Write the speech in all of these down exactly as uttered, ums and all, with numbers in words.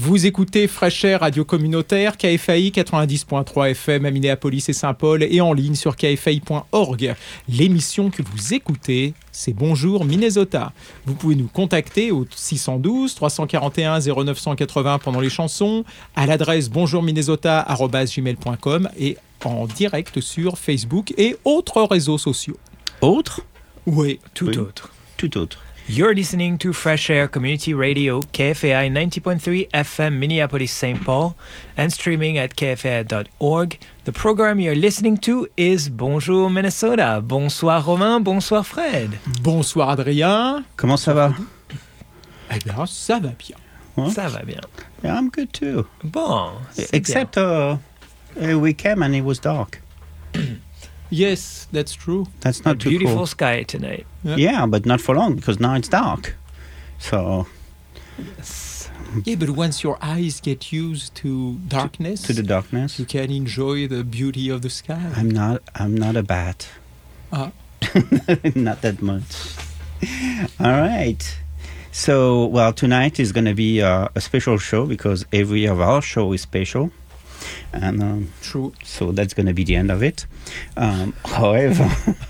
Vous écoutez Fresh Air, radio communautaire, K F A I quatre-vingt-dix point trois F M à Minneapolis et Saint-Paul et en ligne sur K F A I point org. L'émission que vous écoutez, c'est Bonjour Minnesota. Vous pouvez nous contacter au six un deux, trois quatre un, zéro neuf huit zéro pendant les chansons, à l'adresse bonjourminnesota arobase gmail point com et en direct sur Facebook et autres réseaux sociaux. Autres? Oui, tout oui. autre. Tout autre. You're listening to Fresh Air Community Radio, K F A I ninety point three F M, Minneapolis, Saint Paul, and streaming at k f a i dot org. The program you're listening to is Bonjour Minnesota. Bonsoir Romain, bonsoir Fred. Bonsoir Adrien. Comment ça va? Eh bien, ça va bien. Huh? Ça va bien. Yeah, I'm good too. Bon, c'est Except uh, uh, we came and it was dark. Yes, that's true. That's bien. not A too beautiful cool. sky tonight. Yeah. Yeah, but not for long because now it's dark. So Yeah, but once your eyes get used to darkness, to the darkness, you can enjoy the beauty of the sky. I'm not. I'm not a bat. Ah. Not that much. All right. So, well, tonight is going to be uh, a special show because every of our show is special. And um, True. so that's going to be the end of it. Um, however,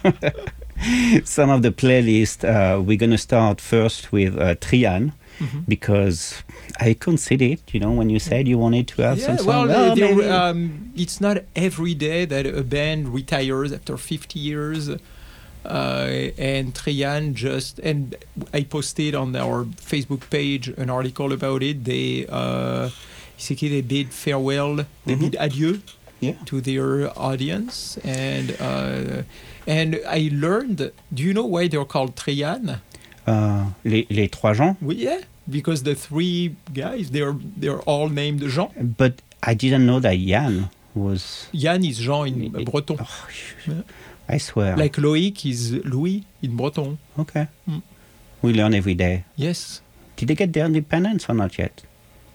some of the playlist, uh, we're going to start first with uh, Trian, Mm-hmm. because I consider it, you know, when you said you wanted to have Yeah, some well, song. uh, Oh, there- maybe. um, it's not every day that a band retires after fifty years. Uh, and Trian just, and I posted on our Facebook page an article about it. They, uh, basically they bid farewell, they Mhm. bid adieu Yeah. to their audience. And uh, and I learned, do you know why they're called Trian? Uh, les, les trois gens. Well, yeah, because the three guys, they're they're all named Jean. But I didn't know that Yann was. Yann is Jean in It- breton. Oh, Yeah. I swear. Like Loïc is Louis in breton. Okay. Mm. We learn every day. Yes. Did they get their independence or not yet?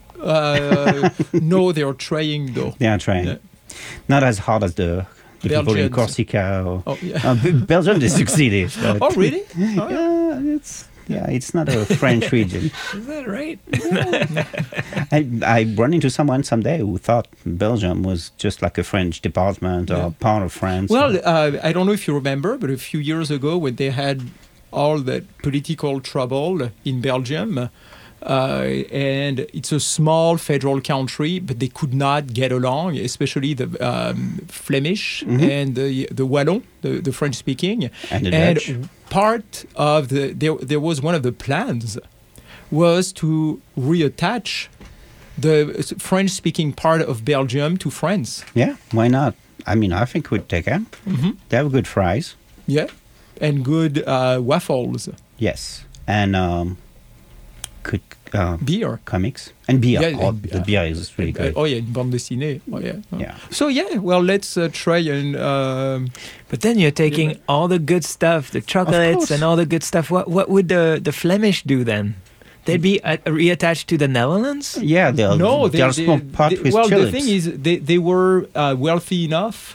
Uh, no, they're trying though. They are trying. Yeah. Not as hard as the, the people in Belgians. Corsica. Or, Oh, yeah. uh, B- Belgium, they succeeded. but- Oh, really? Oh, yeah. Yeah, it's yeah, it's not a French region. Is that right? I, I run into someone someday who thought Belgium was just like a French department Yeah. or part of France. Well, uh, I don't know if you remember, but a few years ago when they had all that political trouble in Belgium, uh, and it's a small federal country, but they could not get along, especially the um, Flemish Mhm. and the, the Wallon, the, the French-speaking. and the And Dutch. part of the there, there was one of the plans was to reattach the French-speaking part of Belgium to France. Yeah, why not? I mean, I think we'd take them. Mm-hmm. They have good fries. Yeah, and good uh, waffles, Yes. And um, good uh, beer. comics. And beer. Yeah, oh, and the beer. beer is really Uh, good. oh yeah, une bande dessinée. Oh yeah. Oh. Yeah. So yeah, well, let's uh, try and. Um, But then you're taking Yeah. all the good stuff, the chocolates course. and all the good stuff. What what would the, the Flemish do then? They'd be uh, reattached to the Netherlands? Yeah, they'll, no, they'll they, smoke they- pot they- with well, tulips. the thing is, they they were uh, wealthy enough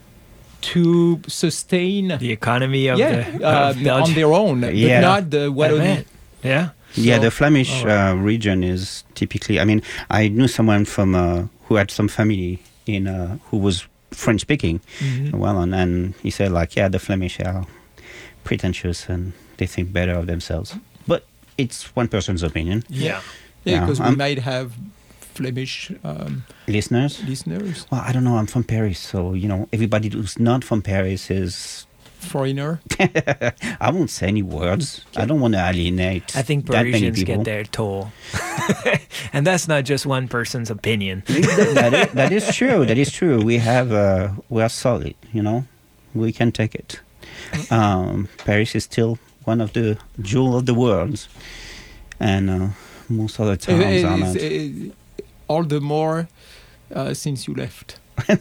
to sustain. The economy of yeah, the uh, of on Belgium. their own, Yeah. but not the I Wallonie. bet. Yeah. Yeah, So- the Flemish Oh, right. uh, region is typically. I mean, I knew someone from uh, who had some family in uh, who was French speaking, Mhm. well, and, and he said like, yeah, the Flemish are pretentious and they think better of themselves. But it's one person's opinion. Yeah. Yeah, Yeah, because we I'm- might have Flemish um, Listeners. listeners, Well, I don't know. I'm from Paris, so you know, everybody who's not from Paris is. foreigner. I won't say any words. I don't want to alienate. I think that many Parisians people. get their toll. And that's not just one person's opinion. that, is, that is true. That is true. We have. Uh, we are solid. You know, we can take it. Um, Paris is still one of the jewel of the world, and uh, most other towns Uh, are it's, not. uh, all the more uh, since you left.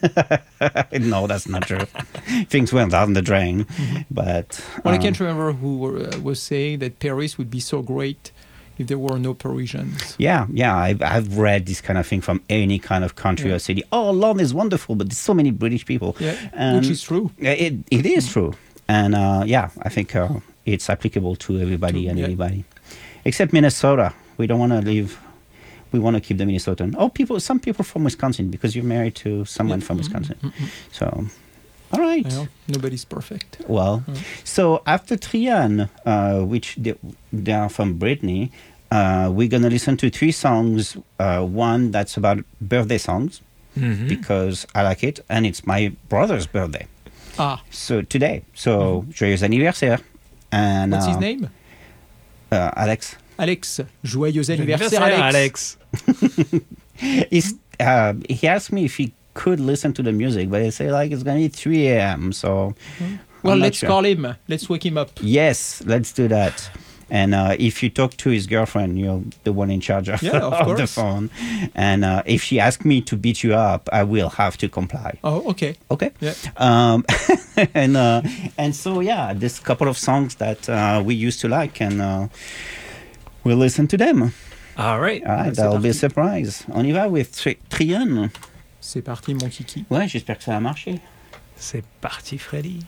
No, that's not true. Things went down the drain, but Well, I um, can't remember who were, uh, was saying that Paris would be so great if there were no Parisians. Yeah, yeah, I've, I've read this kind of thing from any kind of country Yeah. or city. Oh, London is wonderful, but there's so many British people. Yeah, Um, which is true. Yeah, It, it is true. And uh, yeah, I think uh, it's applicable to everybody To- and yeah. anybody. Except Minnesota. We don't want to leave. we want to keep the Minnesotan. Oh, people, some people from Wisconsin, because you're married to someone Yeah. from Mm-hmm. Wisconsin. Mm-hmm. So, all right. Well, nobody's perfect. Well, Mm. so after Trian, uh, which they, they are from Brittany, uh, we're going to listen to three songs. Uh, one that's about birthday songs, Mhm. because I like it, and it's my brother's birthday. Ah, So today, so joyeux anniversaire. And, what's his uh, name? Uh, Alex. Alex. Joyeux anniversaire, Anniversaire, Alex. Alex. He's, uh, he asked me if he could listen to the music, but I say like it's going to be three a.m. So, Well, I'm not let's sure. call him. Let's wake him up. Yes, let's do that. And uh, if you talk to his girlfriend, you're the one in charge of, Yeah, of of the course. phone. And uh, if she asks me to beat you up, I will have to comply. Oh, okay. Okay. Yeah. Um, and uh, and so yeah, this couple of songs that uh, we used to like, and uh, we'll listen to them. All right. All right, c'est that'll be a parti. surprise. On y va with Tri- Trian. C'est parti, mon kiki. Ouais, j'espère que ça va marcher. C'est parti, Freddy.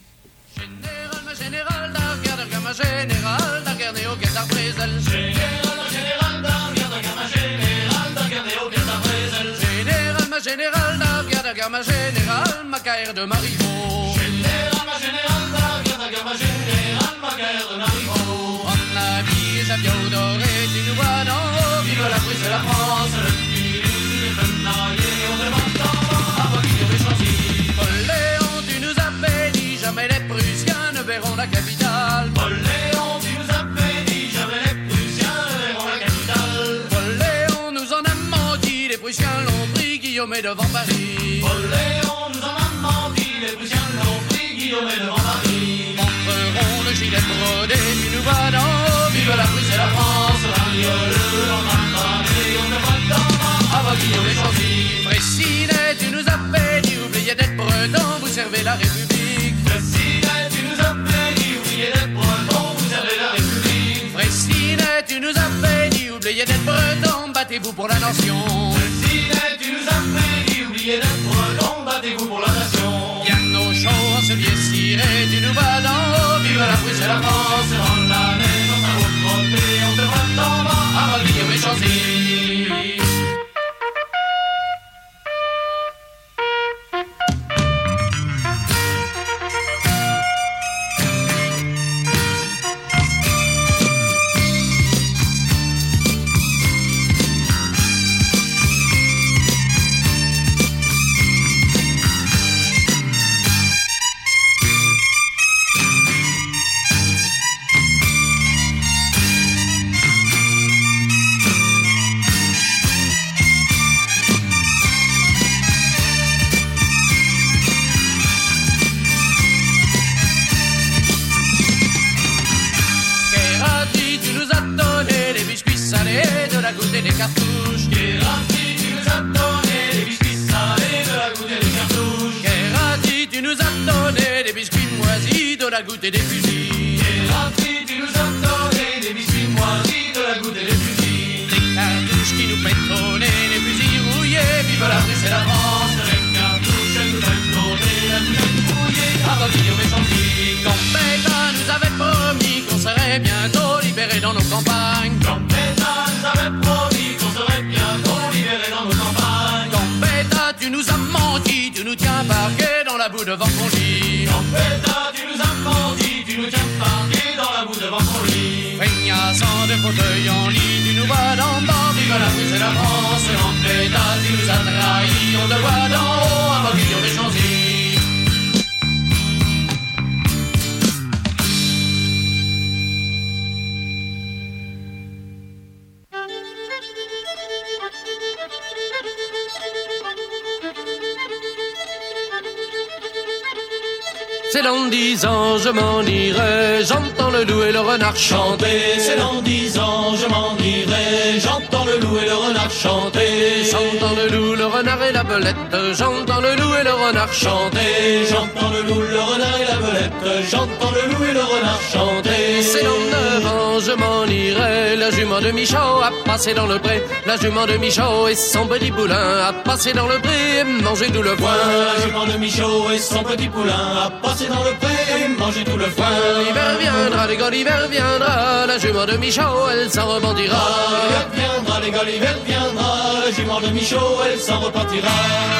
Général, ma général, d'Argard, d'Argard, ma général, d'Argard, néo, guet, Brésil. Général, ma général, d'Argard, d'Argard, ma général, d'Argard, néo, guet, Brésil. Général, ma général, d'Argard, d'Argard, ma général, ma carrière de Marivaux. Général, ma général, d'Argard, d'Argard, ma général, ma carrière de Marivaux. On a mis Javier doré, tu nous vois d'en haut, vive la Prusse et la France, le petit, le fenailler, on demande d'en bas, avant qu'il y aurait choisi. Léon, tu nous as fait dit jamais les Prussiens ne verront la capitale. Paul Léon, tu nous as fait dit jamais les Prussiens ne verront la capitale. Paul Léon nous en a menti, les Prussiens l'ont pris, Guillaume est devant Paris. Paul Léon nous en a menti, les Prussiens l'ont pris, Guillaume est devant Paris. Montreront le gilet brodé, tu nous vois d'en haut, vive la Prusse et la France, l'Ariole, en main on ne voit d'en bas, avant Guillaume est choisi. Fraissinet, tu nous as fait dit, oubliez d'être breton, vous servez la République. Fraissinet, tu nous as fait dit, oubliez d'être breton, vous servez la République. Fraissinet, tu nous as fait dit, oubliez d'être breton, battez-vous pour la nation. Fraissinet, tu nous as fait dit, oubliez d'être breton, battez-vous pour la nation. Piano chaud, en cellier ciré, tu nous vas d'en haut, vive la Prusse et la France, dans la neige, dans sa route montée, on te voit d'en bas, avant Guillaume est choisi. Kérati, tu nous as donné des biscuits salés, de la goutte et des cartouches. Kérati, tu nous as donné des biscuits salés, de la goutte et des cartouches. Kérati, tu nous as donné des biscuits moisis, de la goutte et des fusils. Kérati, tu nous as donné des biscuits moisis, de la goutte et des fusils. Les cartouches qui nous pétronnaient, les fusils rouillés, vive la Prusse et la France. Les cartouches nous pétronnaient, la goutte rouillée, avant Guillaume est choisi. Gambetta nous avait promis qu'on serait bientôt libérés dans nos campagnes. Gambetta nous avait promis qu'on serait bientôt libérés dans nos campagnes. Gambetta, tu nous as menti, tu nous tiens parqués dans la boue devant ton lit. Gambetta, tu nous as menti, tu nous tiens parqués dans la boue devant ton lit. Feignassant de fauteuil en lit, tu nous vois d'en bas, vive la Prusse et la France. Gambetta, tu nous as trahis, on te voit d'en haut, avant Guillaume est choisi. C'est dans dix ans, je m'en irai, j'entends le loup et le renard chanter. C'est dans dix ans, je m'en irai, j'entends le loup et le renard chanter. J'entends le loup, le renard et la belette, j'entends le loup et le renard chanter. J'entends le loup, le renard et la belette, j'entends le loup et le renard chanter. C'est dans neuf ans, je m'en irai, la jument de Michaud a passé dans le pré. La jument de Michaud et son petit poulain a passé dans le pré et mangé tout le foin. La jument de Michaud et son petit poulain a passé passer dans le pré et manger tout le foin. L'hiver viendra, les gars, l'hiver viendra, la jument de Michaud, elle s'en repentira. L'hiver viendra, les gars, l'hiver viendra, la jument de Michaud, elle s'en repartira.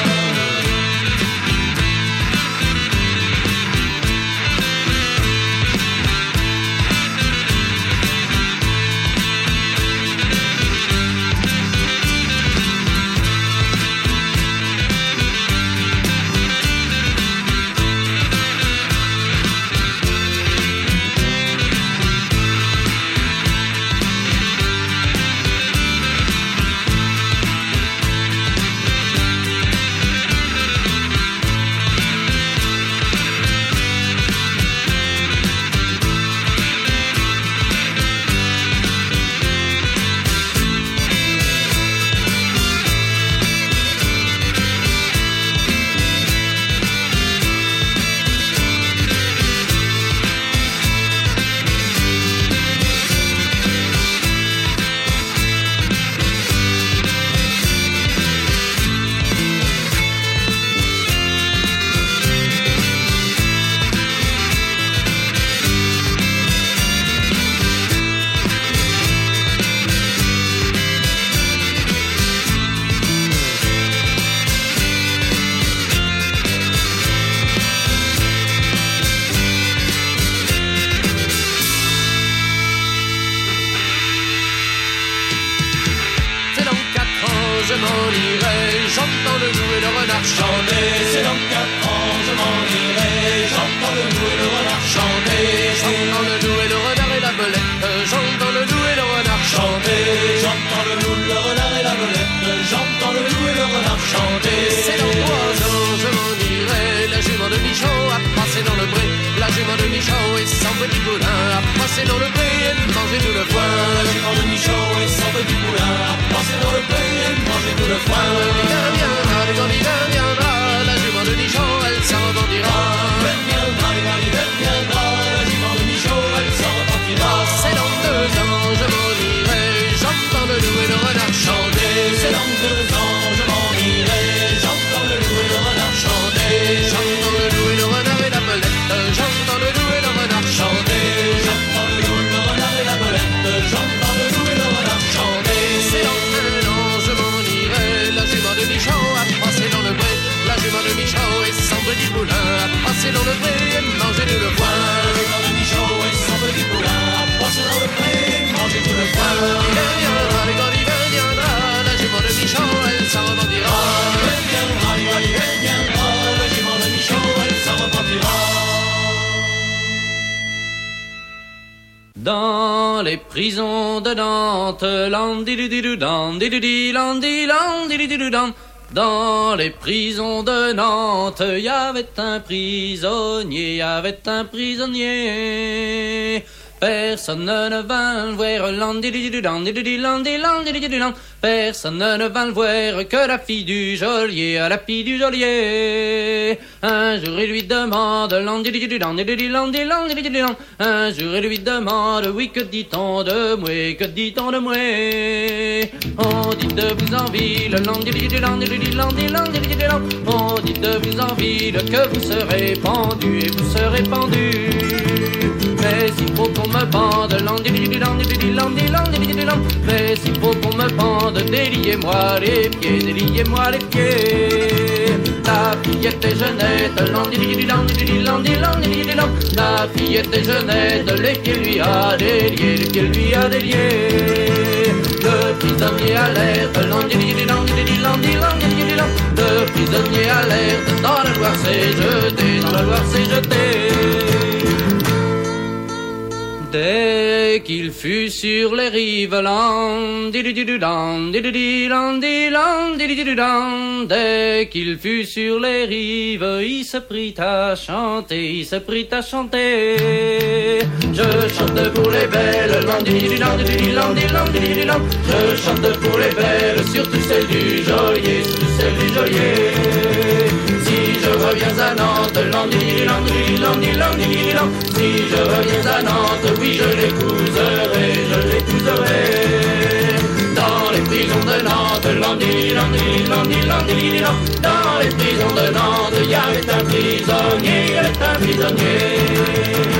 Dans les prisons de Nantes, dans les prisons de Nantes, il y avait un prisonnier, il y avait un prisonnier. Personne ne vint le voir, personne ne vint le voir que la fille du geôlier, la fille du geôlier. Un jour il lui demande, un jour il lui demande, oui que dit-on de moi, que dit-on de moi? On dit de vous en ville, on dit de vous en ville que vous serez pendu et vous serez pendu. Mais s'il faut qu'on me pende, mais s'il faut qu'on me pende, déliez-moi les pieds, déliez-moi les pieds. La fillette est jeunette, la fillette est jeunette, les pieds lui a déliés, les pieds lui a déliés. Le prisonnier alerte, le prisonnier alerte, dans la Loire s'est jeté, dans la Loire s'est jeté. Dès qu'il fut sur les rives, dès qu'il fut sur les rives, il se prit à chanter, il se prit à chanter. Je chante pour les belles, je chante pour les belles, surtout celles du geôlier, surtout celles du geôlier. Si je reviens à Nantes, si je reviens à Nantes, oui je l'épouserai, je l'épouserai. Dans les prisons de Nantes, Nantes, Landy, Landy, Landy, Landy, Landy. Dans les prisons de Nantes, il y avait un prisonnier, il y avait un prisonnier.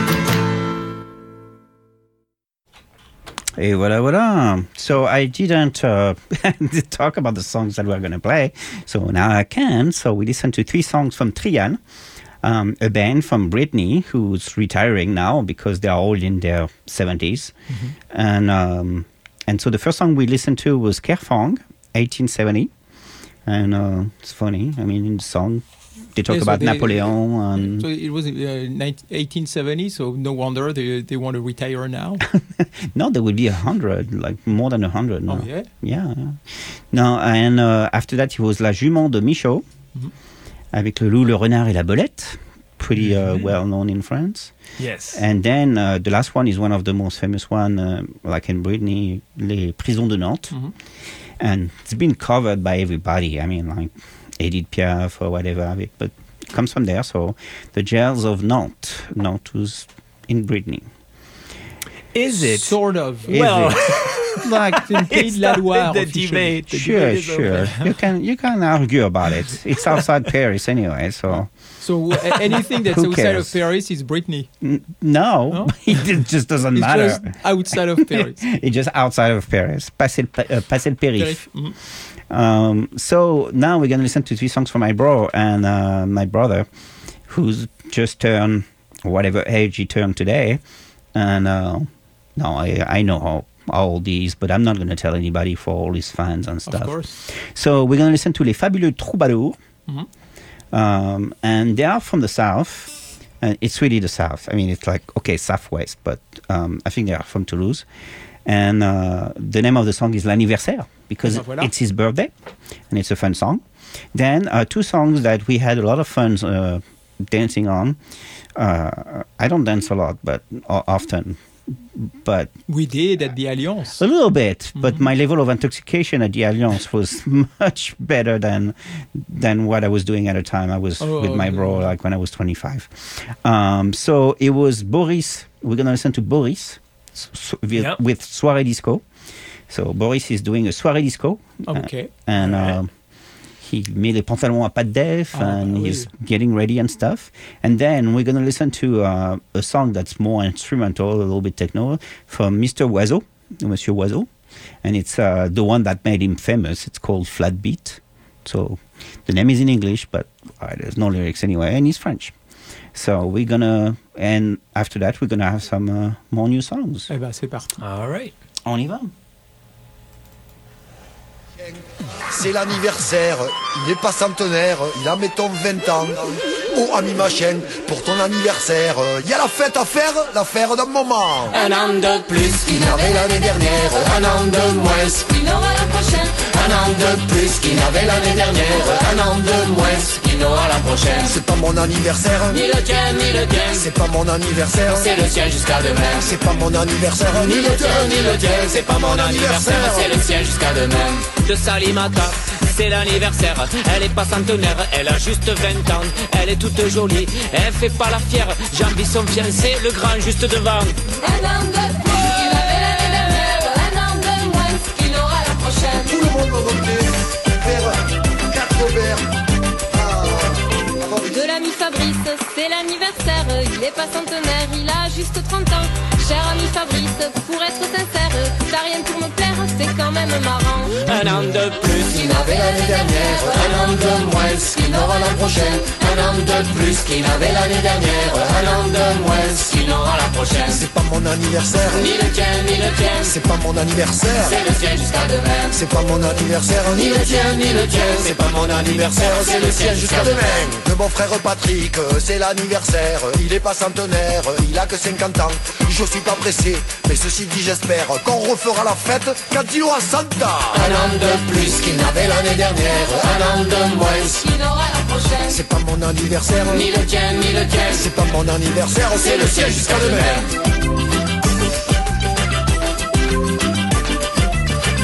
Et voilà, voilà. So I didn't uh, talk about the songs that we're going to play. So now I can. So we listened to three songs from Trian, um, a band from Brittany who's retiring now because they're all in their seventies. Mm-hmm. And um, and so the first song we listened to was Kerfang, eighteen seventy. And uh, it's funny. I mean, in the song, they talk yeah, so about they, Napoleon. And so it was uh, eighteen seventy, so no wonder they they want to retire now. No, there would be a hundred, like more than a hundred now. Oh, yeah? Yeah. yeah. No, and uh, after that, it was La Jument de Michaud, mm-hmm. avec le loup, le renard et la belette. Pretty uh, mm-hmm. well known in France. Yes. And then uh, the last one is one of the most famous one, uh, like in Brittany, Les Prisons de Nantes. Mm-hmm. And it's been covered by everybody. I mean, like Edith Piaf or whatever, but it comes from there. So the jails of Nantes, Nantes was in Brittany. Is it? Sort of. Is well, it? Like in Pays de la Loire. the debate. The Sure, debate is sure. over. you can you can argue about it. It's outside Paris anyway, so. So uh, anything that's Who outside cares? of Paris is Brittany. N- no, No? it just doesn't It's matter. just outside of Paris. It's just outside of Paris. Passé le, pa- uh, passé le périph'. Mm. Um, so now we're going to listen to three songs from my bro and uh, my brother, who's just turned whatever age he turned today. And uh, no, I, I know how, how old he is, but I'm not going to tell anybody for all his fans and stuff. Of course. So we're going to listen to Les Fabuleux Troubadours. Mm-hmm. Um, and they are from the south. And it's really the south. I mean, it's like, okay, southwest, but um, I think they are from Toulouse. And uh, the name of the song is L'Anniversaire, because Ah, voilà. it's his birthday, and it's a fun song. Then uh, two songs that we had a lot of fun uh, dancing on. Uh, I don't dance a lot, but uh, often. But We did at the Alliance. a little bit, but Mm-hmm. my level of intoxication at the Alliance was much better than than what I was doing at the time. I was Oh, with my okay. bro, like when I was twenty-five. Um, so it was Boris. We're gonna listen to Boris s- s- with, Yep. with Soirée Disco. So Boris is doing a Soirée Disco, Okay. and Alright. uh, he made les pantalons à pas de def, Ah, and bah oui. he's getting ready and stuff. And then we're gonna listen to uh, a song that's more instrumental, a little bit techno, from Mister Oiseau, Monsieur Oiseau, and it's uh, the one that made him famous. It's called Flat Beat. So the name is in English, but uh, there's no lyrics anyway, and he's French. So we're gonna, and after that, we're gonna have some uh, more new songs. Eh ben, c'est parti. All right. On y va. C'est l'anniversaire, il n'est pas centenaire, il a mettons vingt ans. Oh ami machin, pour ton anniversaire, il y a la fête à faire, l'affaire d'un moment. Un an de plus qu'il n'avait l'année dernière, un an de moins qu'il n'aura la prochaine. Un an de plus qu'il n'avait l'année dernière, un an de moins qu'il n'aura la prochaine. C'est pas mon anniversaire, Ni le tien, ni le tien, c'est pas mon anniversaire, c'est le sien jusqu'à demain. c'est pas mon anniversaire, Ni le tien, ni le tien, c'est pas mon anniversaire, c'est le sien jusqu'à demain. De Salimata, c'est l'anniversaire. Elle est pas centenaire, elle a juste vingt ans. Elle est toute jolie, elle fait pas la fière. Jean-Bi son fiancé, le grand juste devant. Un an de plus qu'il avait l'année dernière, un an de moins qu'il aura la prochaine. tout le monde va monter vers quatre verres. De l'ami Fabrice, c'est l'anniversaire. Il est pas centenaire, il a juste trente ans. Cher ami Fabrice, pour être sincère, t'as rien pour me plaire, c'est quand même marrant. Un an de plus Qu'il n'avait l'année dernière, un an de moins qu'il n'aura l'an prochain. Un an de plus qu'il n'avait l'année dernière, un an de moins qu'il n'aura la prochaine. C'est pas mon anniversaire, Ni le tien, ni le tien, c'est pas mon anniversaire, c'est le sien jusqu'à demain. c'est pas mon anniversaire, Ni le tien, ni le tien, c'est pas mon anniversaire, c'est le sien jusqu'à demain. De mon frère Patrick, c'est l'anniversaire. Il est pas centenaire, il a que cinquante ans. Je suis pas pressé, mais ceci dit j'espère qu'on refera la fête quand il aura cent ans. Un an de plus qu'il n'avait l'année dernière, un an de moins. Qu'il aura la prochaine. C'est pas mon anniversaire, Ni le tien, ni le tien, c'est pas mon anniversaire, c'est le sien jusqu'à demain.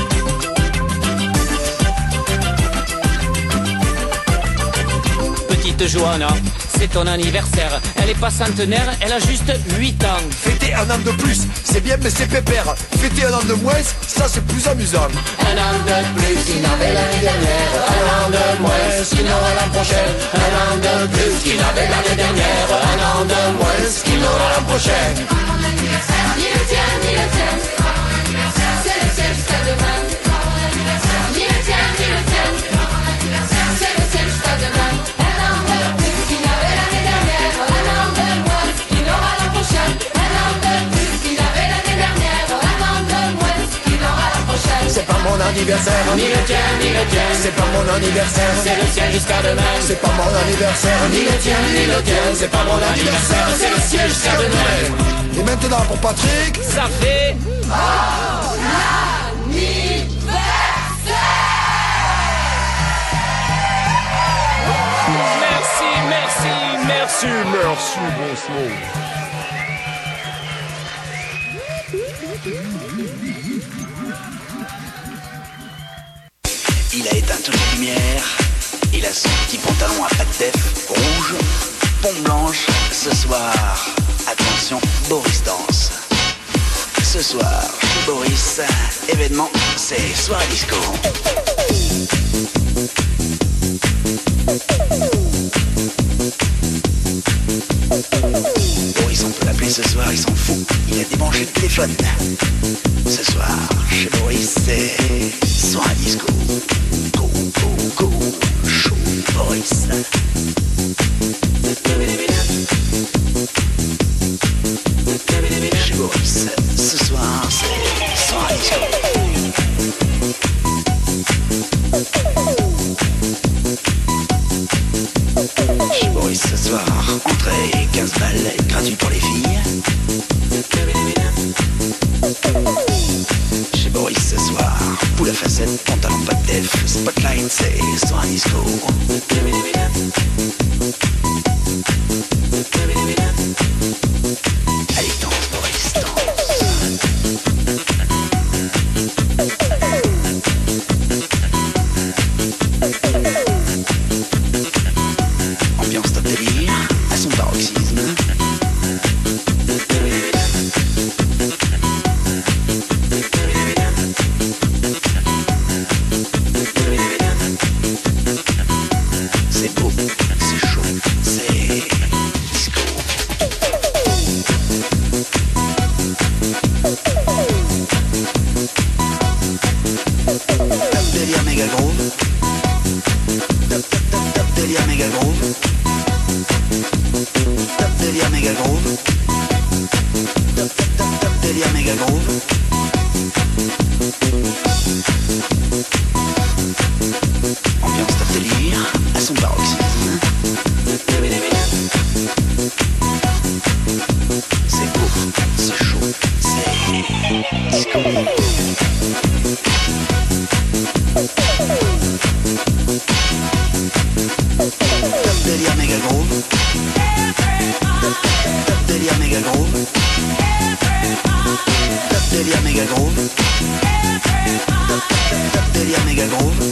Petit petite Johanna, c'est ton anniversaire. Elle est pas centenaire, elle a juste huit ans. Fêter un an de plus, c'est bien mais c'est pépère. Fêter un an de moins, ça c'est plus amusant. Un an de plus qu'il n'avait l'année dernière. Un an de moins qu'il n'aura l'an prochain. Un an de plus qu'il avait l'année dernière. Un an de moins qu'il n'aura l'an prochain. C'est pas mon anniversaire, ni le tien, ni le tien. C'est pas mon anniversaire, c'est le tien jusqu'à demain. C'est pas mon anniversaire, ni le tien, ni le tien. C'est pas mon anniversaire, c'est le tien jusqu'à demain. Un an de plus qu'il n'avait l'année dernière. Un an de moins qu'il n'aura l'an prochain. Un an de plus qu'il avait l'année dernière. Un an de moins qu'il n'aura l'an prochain. C'est pas mon anniversaire, Ni le tien, ni le tien, c'est pas mon anniversaire. c'est le sien jusqu'à demain. C'est pas mon anniversaire, Ni le tien, ni le tien, c'est pas mon anniversaire, c'est le sien jusqu'à demain. Et maintenant pour Patrick, Ça fait merci, merci, merci, merci, bonsoir. Il a éteint toutes les lumières, il a son petit pantalon à pattes def rouge, pompe blanche. Ce soir, attention, Boris danse. Ce soir, chez Boris, événement, c'est soirée disco. Boris, on peut l'appeler ce soir, il s'en fout, il a débranché le téléphone. Ce soir, chez Boris, c'est soirée disco. Go, go, go, chaud, Boris. Chez Boris, ce soir, c'est soirée disco. Chez Boris ce soir, entrée quinze balles, gratuit pour les filles. Chez Boris ce soir, poule à facettes, pantalon pas de def, spotlight, c'est soir disco. Allez, danse Boris, ambiance top délire, à son paroxysme. C'est beau, c'est chaud, c'est disco. Top délire méga groove. Top, top, top, top délire méga groove. Top délire méga groove. Top, top, top, top délire méga groove. Ambiance top délire, à son paroxysme. C'est beau, c'est chaud, c'est disco. Top délire méga groove. Top, top, top délire méga groove. Top délire méga groove. Top, top, top, top délire méga groove.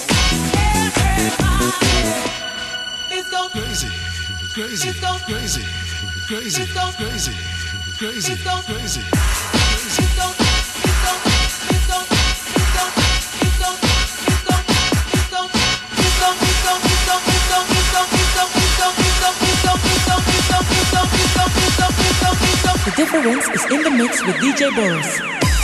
Crazy, crazy, crazy, crazy, crazy, crazy, crazy. The difference is in the mix with D J Boris.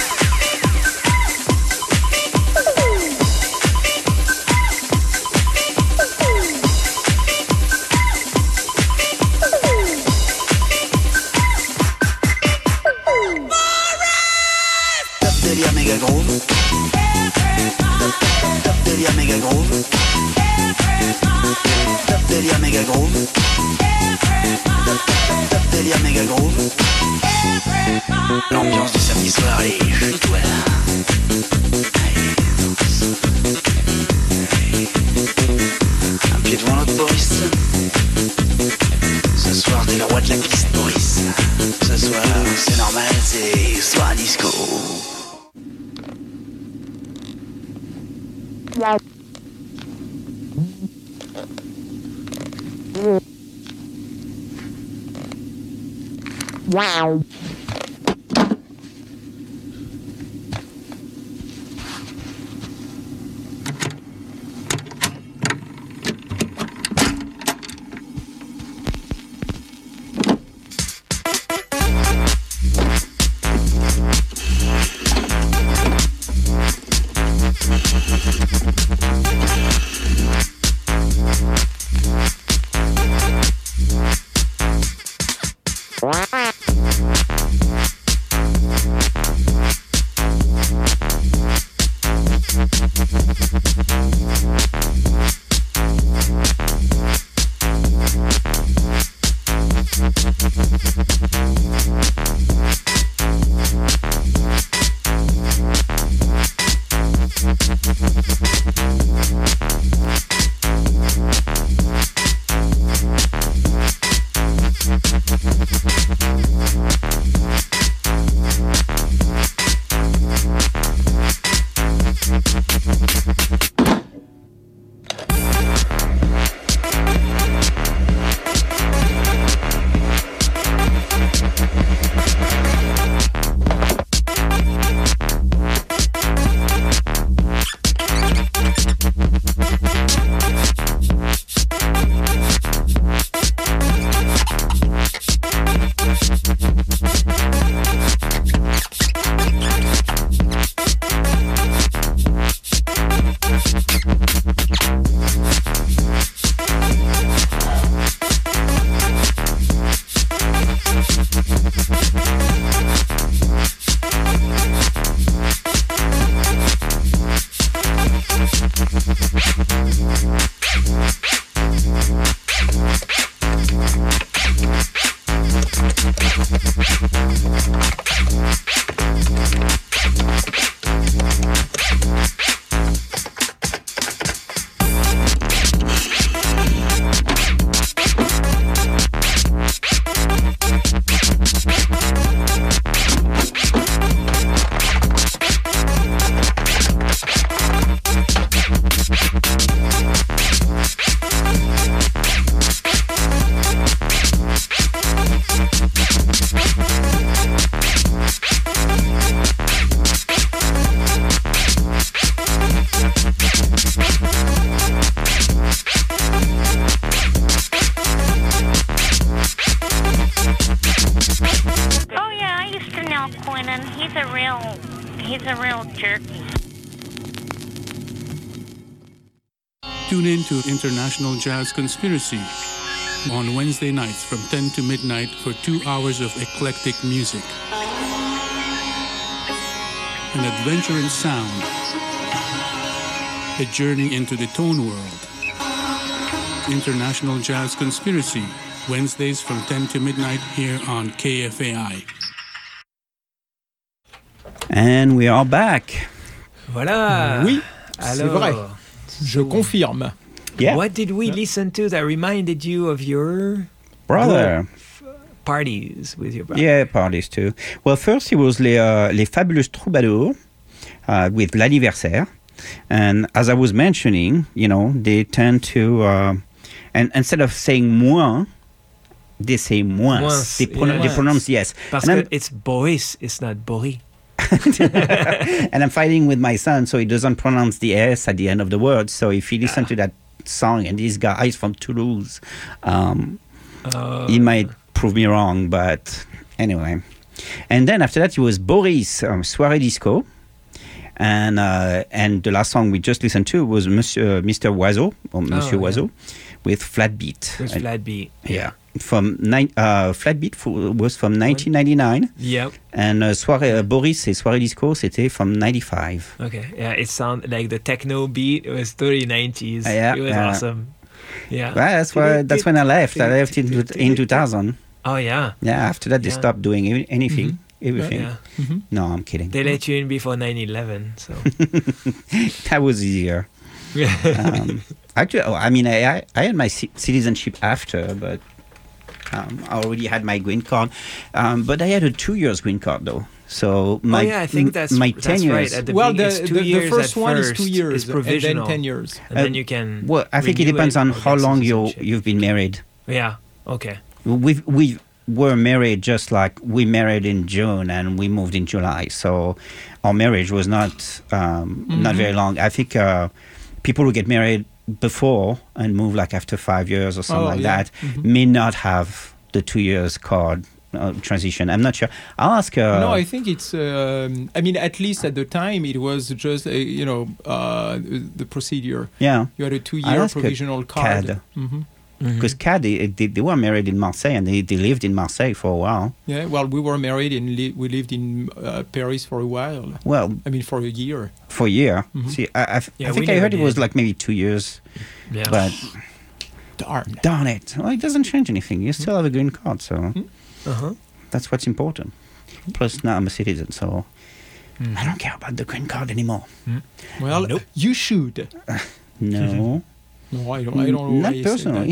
Top délire méga groove. Top, top, top délire méga groove. Top délire méga groove. Top, top, top, top délire méga groove. L'ambiance du samedi soir est juste toi. Allez, danse. Allez. Un pied devant l'autre, Boris. Ce soir t'es le roi de la piste, Boris. Ce soir c'est normal, c'est soir disco. Wow. Tune in to International Jazz Conspiracy on Wednesday nights from ten to midnight for two hours of eclectic music. An adventure in sound. A journey into the tone world. International Jazz Conspiracy, Wednesdays from ten to midnight here on K F A I. And we are back. Voilà. Oui, c'est Alors, vrai. Je confirme. Yeah. What did we listen to that reminded you of your Brother. parties with your brother? Yeah, parties too. Well, first it was les, uh, les Fabulous Troubadours uh, with l'anniversaire. And as I was mentioning, you know, they tend to, uh, and instead of saying moins, they say moins. Moins, They, pro- yeah. they pronounce yes. Parce And que I'm- it's Boris, it's not Bori. and I'm fighting with my son, so he doesn't pronounce the S at the end of the word. So if he listens to that song and this guy is from Toulouse, um, Uh, he might prove me wrong. But anyway. And then after that, it was Boris, um, Soirée Disco. And uh, and the last song we just listened to was Monsieur, Mister Oiseau, or Monsieur yeah. Oiseau, with Flat Beat. With And- Flat Beat. Yeah. From nine, uh, Flat Beat f- was from nineteen ninety-nine. Yep. And uh, Soirée, uh, Boris et Soirée Disco, c'était from ninety-five. Okay. Yeah, it sounded like the techno beat. It was thirty nineties. Uh, yeah, It was yeah. awesome. Yeah. Well, that's why. That's when I left. I left in in two thousand. Oh, yeah. Yeah. After that, they Yeah. stopped doing any- anything, everything. Yeah. No, I'm kidding. They let you in before nine eleven, so. That was easier. um, actually, oh, I mean, I I, I had my ci- citizenship after, but um, I already had my green card. Um, but I had a two years green card though. So my oh, yeah, I think that's, my that's ten right. years. At the Well, beginning, the, it's two the, the years first at one first. is two years, It's and provisional. then ten years. And Uh, then you can. Well, I think it renew depends on or how get long you citizenship. you've been married. Yeah. Okay. We we were married just like we married in June and we moved in July. So our marriage was not um, Mhm. not very long. I think uh, people who get married before and move like after five years or something Oh, like yeah. that Mhm. may not have the two years card uh, transition. I'm not sure. I'll ask. Uh, no, I think it's. Um, I mean, at least at the time, it was just uh, you know uh, the procedure. Yeah. You had a I'll two-year ask, uh, provisional card. Cad. Mhm. Because Cad, they, they, they were married in Marseille and they, they lived in Marseille for a while. Yeah. Well, we were married and li- we lived in uh, Paris for a while. Well, I mean, for a year. for a year. Mhm. See, I, I, f- Yeah, I think we I heard never it was did. like maybe two years. Yeah. But Darn. darn it. Well, it doesn't change anything. You still have a green card, so Uh-huh. that's what's important. Plus, now I'm a citizen, so Mm. I don't care about the green card anymore. Well, Nope. you should. No. No, I don't. I don't know. why Not you said personally.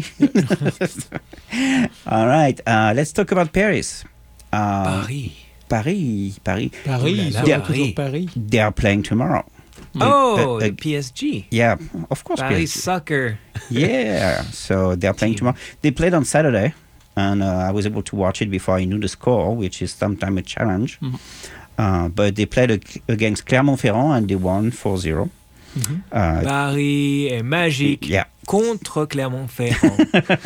that. All right. Uh, let's talk about Paris. Uh, Paris. Paris. Paris. Paris, Ouh là là, ils sont Paris. toujours Paris. They are playing tomorrow. Oh, Uh, uh, the P S G. Yeah, of course. Paris P S G. soccer. Yeah, so they're playing Team. tomorrow. They played on Saturday, and uh, I was able to watch it before I knew the score, which is sometimes a challenge. Mhm. Uh, but they played ag- against Clermont-Ferrand and they won four zero. Mhm. Uh, Paris est magique yeah. contre Clermont-Ferrand.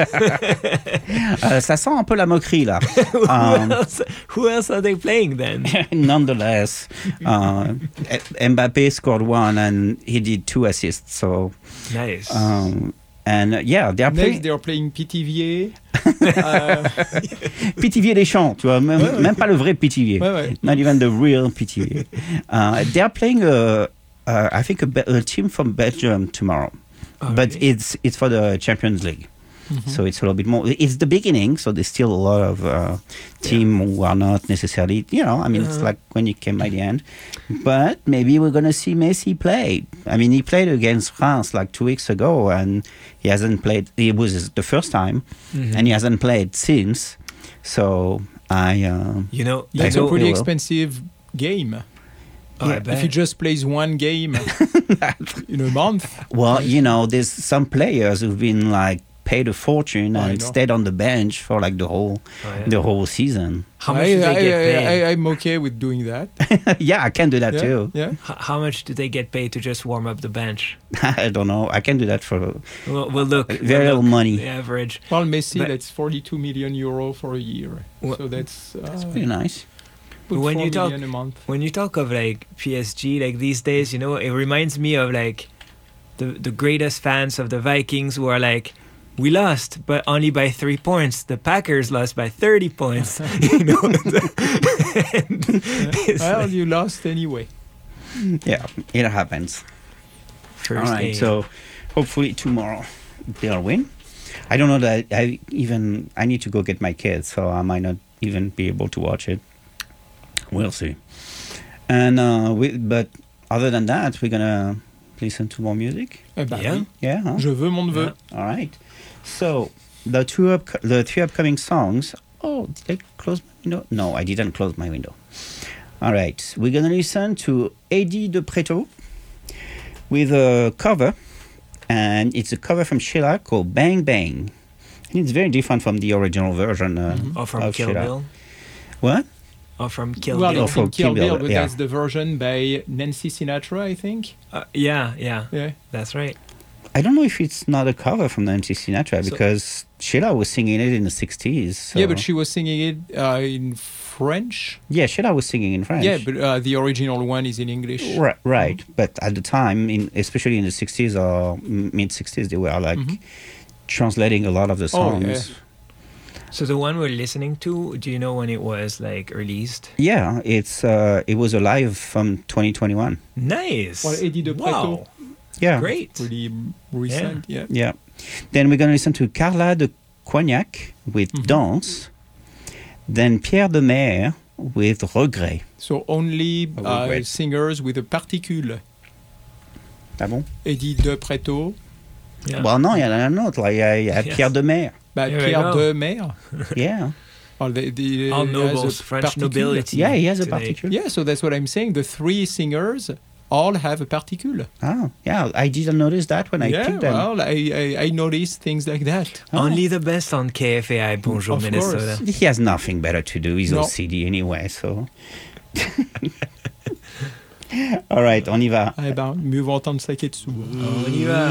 Euh, ça sent un peu la moquerie là. who, Um, else, who else are they playing then? Nonetheless, uh, M- Mbappe scored one and he did two assists. So, Nice. um, and uh, yeah, they are Next, playing they are playing Pithiviers. uh, Pithiviers Deschamps, tu vois, même, Ouais, ouais. même pas le vrai Pithiviers. ouais, ouais. Not even the real Pithiviers. Uh, they are playing, uh, uh, I think, a, Be- a team from Belgium tomorrow. Oh, but really? it's it's for the Champions League. Mhm. So it's a little bit more. It's the beginning, so there's still a lot of uh, team who are not necessarily, you know, I mean, it's Uh-huh. like when you came by the end. But maybe we're going to see Messi play. I mean, he played against France like two weeks ago, and he hasn't played. It was the first time, Mhm. and he hasn't played since. So I. Uh, You know, I It's a hope pretty he will. expensive game. Oh, I Yeah, bet. If he just plays one game in a month. Well, you know, there's some players who've been like paid a fortune I and know. stayed on the bench for like the whole Oh, yeah. the whole season. How much I, do they I, get I, paid? I, I'm okay with doing that. Yeah, I can do that yeah, too. Yeah. H- How much do they get paid to just warm up the bench? I don't know. I can do that for We'll, we'll look. very we'll little look money. The average. Well, Messi, But- that's forty-two million euro for a year. Wha- So that's, uh, That's pretty nice. put When four you talk- million a month. When you talk of like P S G, like these days, you know, it reminds me of like the the greatest fans of the Vikings who are like, we lost, but only by three points. The Packers lost by thirty points. You know, And it's Well, like you lost anyway. Yeah, it happens. first All right, game. so hopefully tomorrow they'll win. I don't know that I even I need to go get my kids, so I might not even be able to watch it. We'll see. And uh, we, but other than that, we're gonna listen to more music. Eh ben Yeah. oui. Yeah. Huh? Je veux mon neveu. All right. So the two up, the three upcoming songs. Oh, did I close my window? No, I didn't close my window. All right, we're gonna listen to Eddie De Preto with a cover, and it's a cover from Sheila called Bang Bang. And it's very different from the original version uh, Or from of Kill Sheila. Bill. What? Or from Kill Well, Bill. it's from in Kill Kill Bill, Bill, but yeah. that's the version by Nancy Sinatra, I think. Uh, yeah, yeah, Yeah. that's right. I don't know if it's not a cover from Nancy Sinatra So- because Sheila was singing it in the sixties. So. Yeah, but she was singing it uh, in French. Yeah, Sheila was singing in French. Yeah, but uh, the original one is in English. Right, right. But at the time, in especially in the sixties or mid sixties, they were like Mhm. translating a lot of the Oh, songs. yeah. So the one we're listening to, do you know when it was like released? Yeah, it's uh, it was a live from twenty twenty-one. Nice. Well, Eddie De Preto. Wow. Yeah, Great. Pretty recent, yeah. yeah. Then we're gonna listen to Carla de Cognac with Mhm. Danse. Then Pierre de Mer with Regret. So only Oh, uh, regret. singers with a particule. Ah bon? Eddie De Preto. Yeah. Well, non, il y en a un autre. Là. Il y a, il y a Yes. Pierre de Mer. Bah, There we Pierre go. De Mer. Yeah, Well, the, the, All has a nobles, French particule. nobility. yeah, he has a today. particular. Yeah, so that's what I'm saying. The three singers all have a particule. Oh, yeah, I didn't notice that when I yeah, picked them. well, I, I, I noticed things like that. Oh. Only the best on K F A I. Bonjour, Of Minnesota. course. He has nothing better to do. He's No. O C D anyway, so... All right, on y va. Eh ben, mieux vaut entendre ça qu'être sourd. On y va.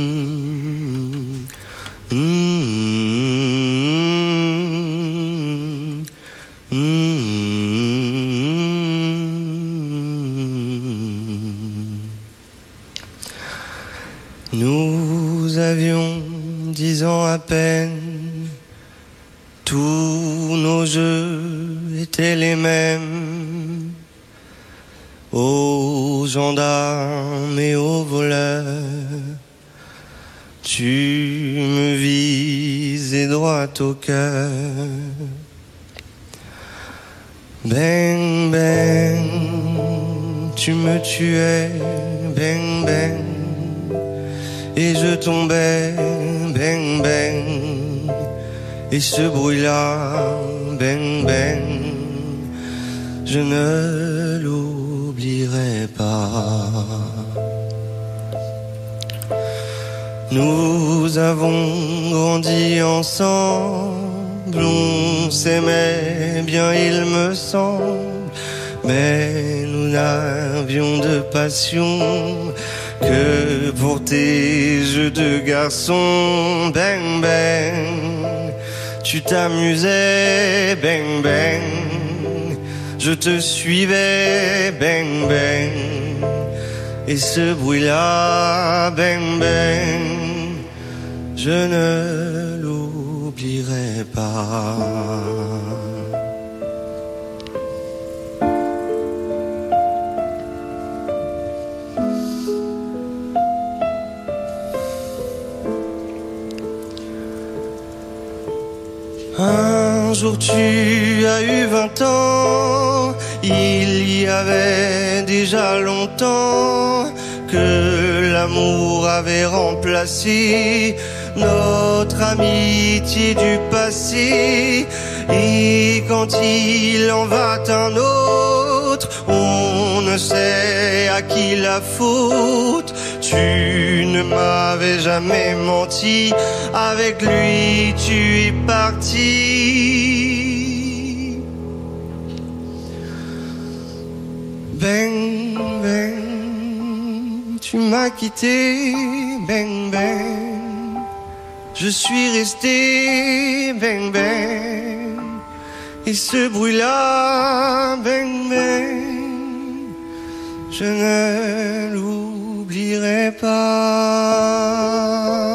Nous avions dix ans à peine, tous nos jeux étaient les mêmes, aux gendarmes et aux voleurs. Tu me visais droit au cœur. Bang, bang, tu me tuais, bang, bang, et je tombais, bang, bang, et ce bruit-là, bang, bang, je ne l'oublierai pas. Nous avons grandi ensemble, on s'aimait bien il me semble, mais nous n'avions de passion que pour tes jeux de garçon. Bang bang, tu t'amusais, bang bang, je te suivais, bang bang, et ce bruit-là, bang bang, je ne l'oublierai pas. Un jour tu as eu vingt ans, il y avait déjà longtemps que l'amour avait remplacé notre amitié du passé. Et quand il en va un autre, on ne sait à qui la faute. Tu ne m'avais jamais menti, avec lui tu es parti. Bang, bang, tu m'as quitté, bang, bang, je suis resté, bang, bang, et ce bruit-là, bang, bang, je ne l'oublierai pas.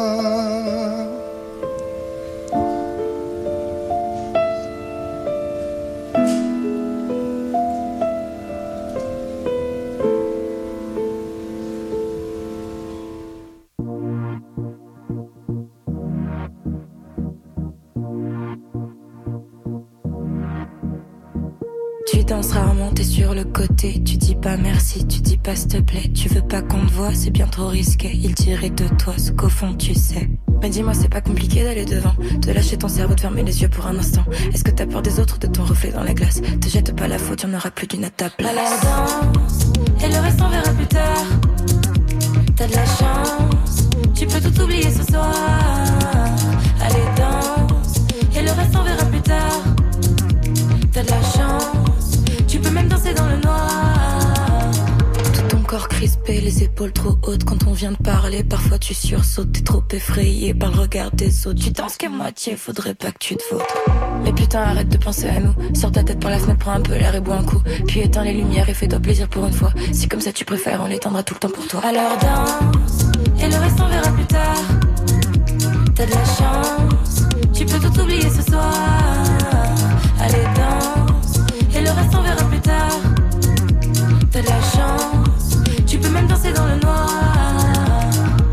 Tu danses rarement, t'es sur le côté. Tu dis pas merci, tu dis pas s'il te plaît. Tu veux pas qu'on te voit, c'est bien trop risqué. Il dirait de toi ce qu'au fond tu sais. Mais dis-moi, c'est pas compliqué d'aller devant, de lâcher ton cerveau, de fermer les yeux pour un instant. Est-ce que t'as peur des autres, de ton reflet dans la glace? Te jette pas la faute, y'en aura plus d'une à ta place. Alors danse, et le reste on verra plus tard. T'as de la chance, tu peux tout oublier ce soir. Allez danse, et le reste on verra plus tard. T'as de la chance, tu peux même danser dans le noir. Tout ton corps crispé, les épaules trop hautes. Quand on vient de parler, parfois tu sursautes. T'es trop effrayé par le regard des autres. Tu danses qu'à moitié, faudrait pas que tu te vautres. Mais putain, arrête de penser à nous. Sors ta tête par la fenêtre, prends un peu l'air et bois un coup. Puis éteins les lumières et fais-toi plaisir pour une fois. Si comme ça tu préfères, on l'éteindra tout le temps pour toi. Alors danse, et le reste on verra plus tard. T'as de la chance, tu peux tout oublier ce soir. Allez danse, et le reste on verra plus tard. T'as de la chance, tu peux même danser dans le noir.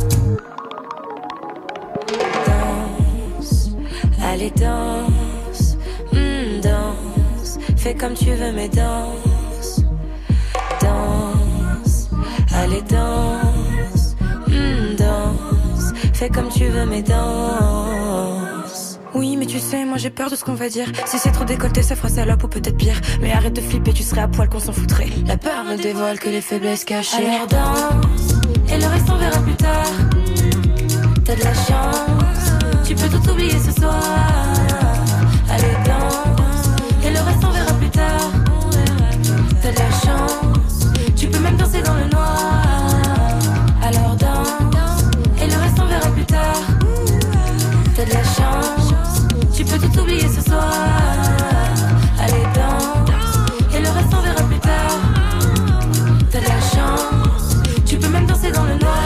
Danse, allez danse, mm, danse. Fais comme tu veux mais danse. Danse, allez danse, mm, danse. Fais comme tu veux mais danse. Oui mais mais tu sais, moi j'ai peur de ce qu'on va dire. Si c'est trop décolleté, ça fera salope ou peut-être pire. Mais arrête de flipper, tu serais à poil qu'on s'en foutrait. La peur ne dévoile que les faiblesses cachées. Alors danse, et le reste on verra plus tard. T'as de la chance, tu peux tout oublier ce soir. Allez danse, et le reste on verra plus tard. T'as de la chance, tu peux même danser dans le noir. Alors danse, et le reste on verra plus tard. T'as de la chance, tu peux tout oublier ce soir. Allez danse, et le reste on verra plus tard. T'as de la chance, tu peux même danser dans le noir.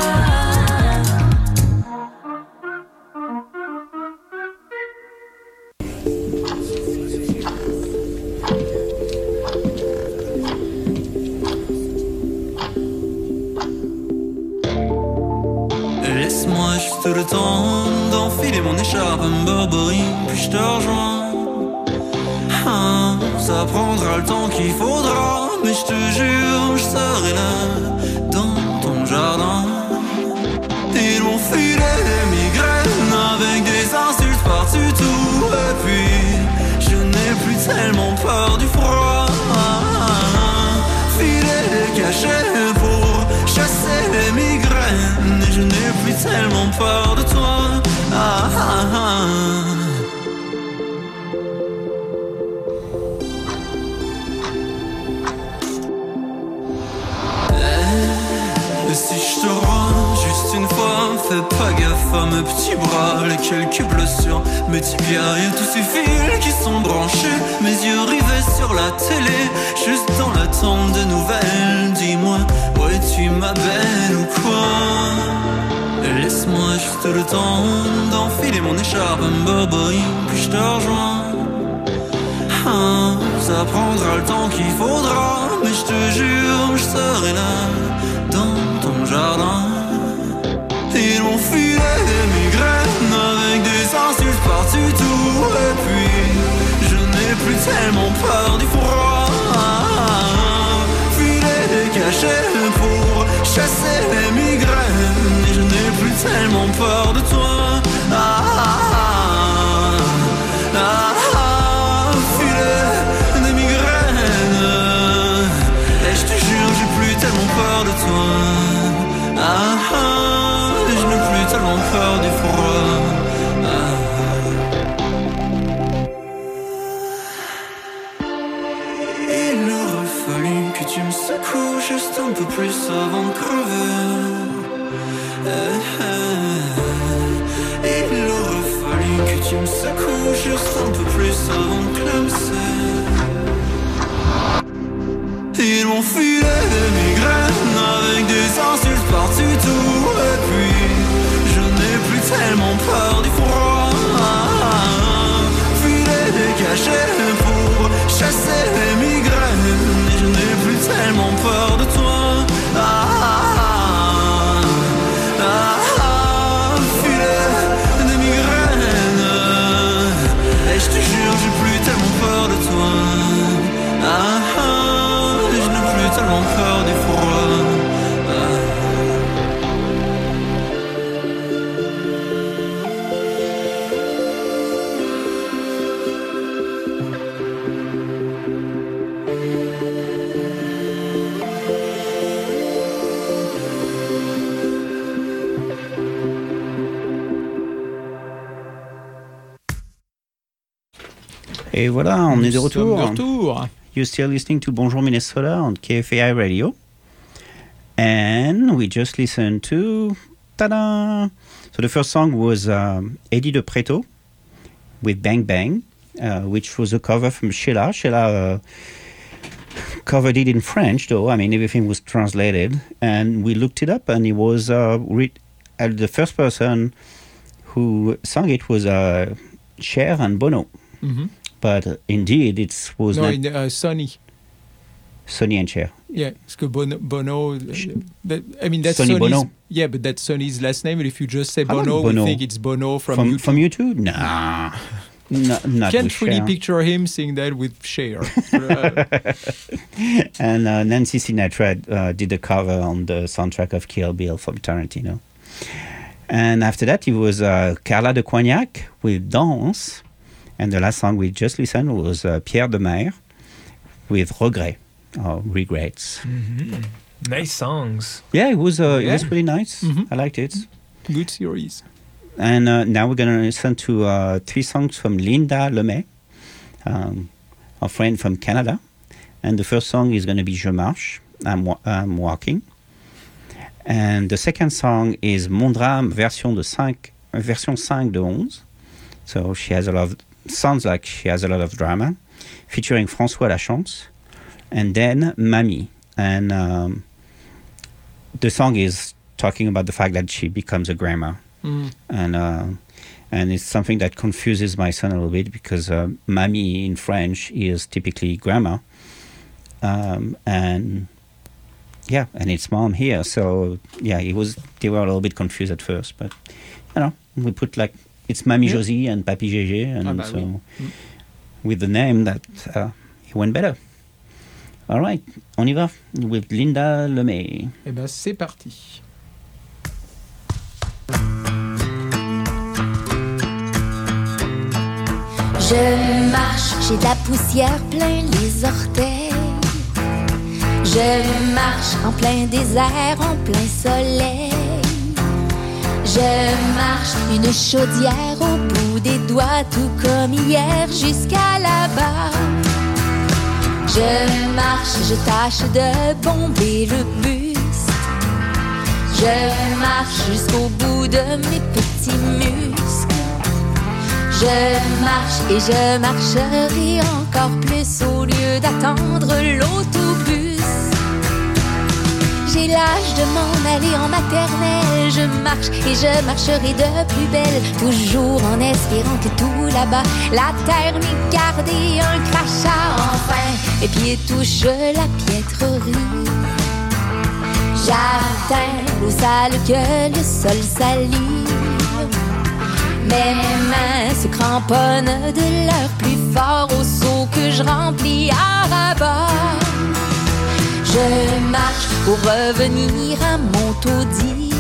Laisse-moi juste le temps d'enfiler mon écharpe, un berberie, puis je te rejoins. Ah, ça prendra le temps qu'il faudra, mais je te jure, je serai là, dans ton jardin. Ils m'ont filé des migraines avec des insultes par-dessus tout. Et puis, je n'ai plus tellement peur du froid. Filer des cachets pour chasser les migraines. Et je n'ai plus tellement peur de toi. Ah, ah, ah. Et si je te rends juste une fois, fais pas gaffe à mes petits bras, les quelques blessures, mes tibias et tous ces fils qui sont branchés, mes yeux rivés sur la télé, juste dans l'attente de nouvelles. Dis-moi, où es-tu ma belle ou quoi? Laisse-moi juste le temps d'enfiler mon écharpe, un berberie, puis je te rejoins. Ah, ça prendra le temps qu'il faudra, mais je te jure, je serai là, dans ton jardin. Ils m'ont filé des migraines avec des insultes par-dessus tout. Et puis, je n'ai plus tellement peur du froid. Filer des cachets pour chasser les migraines. Et je n'ai plus tellement peur de toi. Ah, ah, ah, ah, filer des migraines. Et je te jure, j'ai plus tellement peur de toi. Ah, ah, je n'ai plus tellement peur du froid. Ah. Il aurait fallu que tu me secoues juste un peu plus avant de crever. Eh, eh. Il aurait fallu que tu me secoues juste un peu plus avant de clamser. Ils m'ont filé des migraines avec des insultes par-dessus tout. Et puis, je n'ai plus tellement peur du froid. Filer des cachets pour chasser les migraines. Et je n'ai plus tellement peur de toi. Ah, ah, ah, ah, filer des migraines. Et je te jure, j'ai plus tellement peur de toi. Ah, ah, je n'ai plus tellement peur du froid. Ah. Et voilà, on Nous est de retour. sommes de retour. You're still listening to Bonjour Minnesota on K F A I Radio. And we just listened to... Ta-da! So the first song was um, Eddie De Preto with Bang Bang, uh, which was a cover from Sheila. Sheila uh, covered it in French, though. I mean, everything was translated. And we looked it up, and it was... Uh, re- uh, the first person who sang it was uh, Cher and Bono. Mm-hmm. But uh, indeed, it was no, not... in, uh, Sonny. Sonny and Cher. Yeah, parce que Bono, Bono uh, that, I mean, that's Sonny Sonny's, Bono. Yeah, but that's Sonny's last name. And if you just say I like Bono, Bono. we think it's Bono from, From, YouTube. from YouTube? Nah. No, not Can't with really Cher. picture him sing that with Cher. And uh, Nancy Sinatra uh, did a cover on the soundtrack of Kill Bill from Tarantino. And after that, it was uh, Carla de Coignac with Danse. And the last song we just listened was uh, Pierre de Maire with Regret, or Regrets. Mm-hmm. Nice songs. Yeah, it was uh, Yeah. it was pretty nice. Mhm. I liked it. Good series. And uh, now we're going to listen to uh, three songs from Linda Lemay, um, our friend from Canada. And the first song is going to be Je marche, I'm, wa- I'm walking. And the second song is Mon drame version de cinq, uh, version five de onze. So she has a lot of, sounds like she has a lot of drama, featuring François Lachance. And then Mamie. And um, the song is talking about the fact that she becomes a grandma. Mm. And uh, and it's something that confuses my son a little bit because uh, mamie in French is typically grandma, um, and yeah, and it's mom here. So yeah, it was they were a little bit confused at first, but you know we put like it's Mamie Yeah. Josie and Papi Gégé, and Ah bah so oui. Mm. with the name that uh, it went better. All right, on y va with Linda Lemay. Eh ben, c'est parti. Je marche, j'ai de la poussière plein les orteils. Je marche en plein désert, en plein soleil. Je marche une chaudière au bout des doigts, tout comme hier jusqu'à là-bas. Je marche, je tâche de bomber le buste. Je marche jusqu'au bout de mes petits muscles. Je marche et je marcherai encore plus au lieu d'attendre l'autobus. J'ai l'âge de m'en aller en maternelle. Je marche et je marcherai de plus belle, toujours en espérant que tout là-bas, la terre m'ait gardé un crachat. Enfin, mes pieds touchent la piètrerie. J'atteins l'eau sale que le sol salit. Mes mains se cramponnent de leur plus fort au seau que je remplis à rabat. Je marche pour revenir à mon taudis.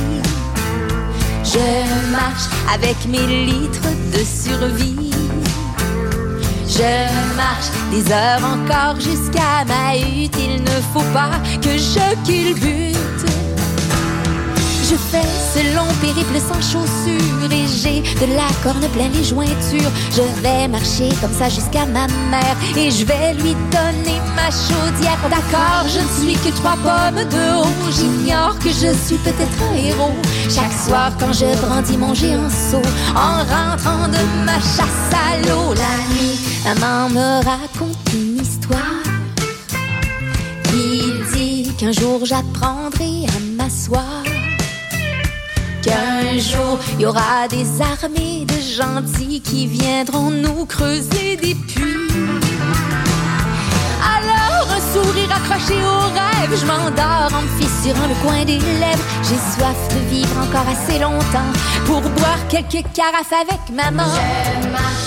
Je marche avec mes litres de survie. Je marche des heures encore jusqu'à ma hutte. Il ne faut pas que je culbute. Je fais ce long périple sans chaussures et j'ai de la corne plein les jointures. Je vais marcher comme ça jusqu'à ma mère et je vais lui donner ma chaudière. D'accord, je ne suis que trois pommes de haut. J'ignore que je suis peut-être un héros. Chaque soir quand je brandis mon géant seau, en rentrant de ma chasse à l'eau, la nuit, maman me raconte une histoire qui dit qu'un jour j'apprendrai à m'asseoir. Qu'un jour, il y aura des armées de gentils qui viendront nous creuser des puits. Alors, un sourire accroché au rêve, je m'endors en me fissurant le coin des lèvres. J'ai soif de vivre encore assez longtemps pour boire quelques carafes avec maman. Je marche.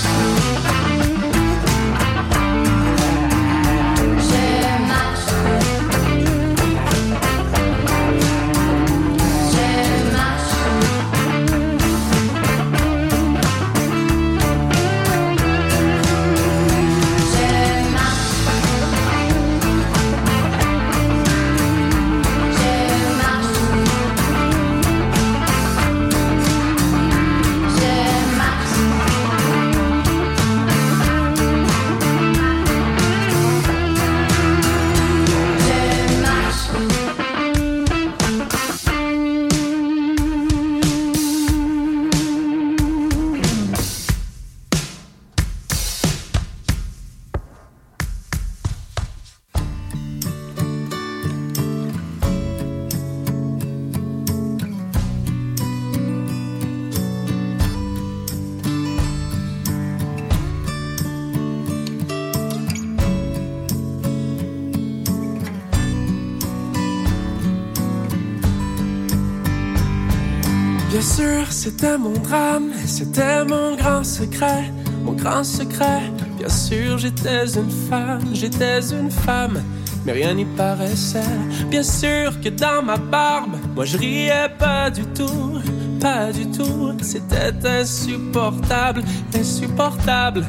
Bien sûr, c'était mon drame, c'était mon grand secret, mon grand secret. Bien sûr, j'étais une femme, j'étais une femme, mais rien n'y paraissait. Bien sûr que dans ma barbe, moi je riais pas du tout, pas du tout. C'était insupportable, insupportable. Je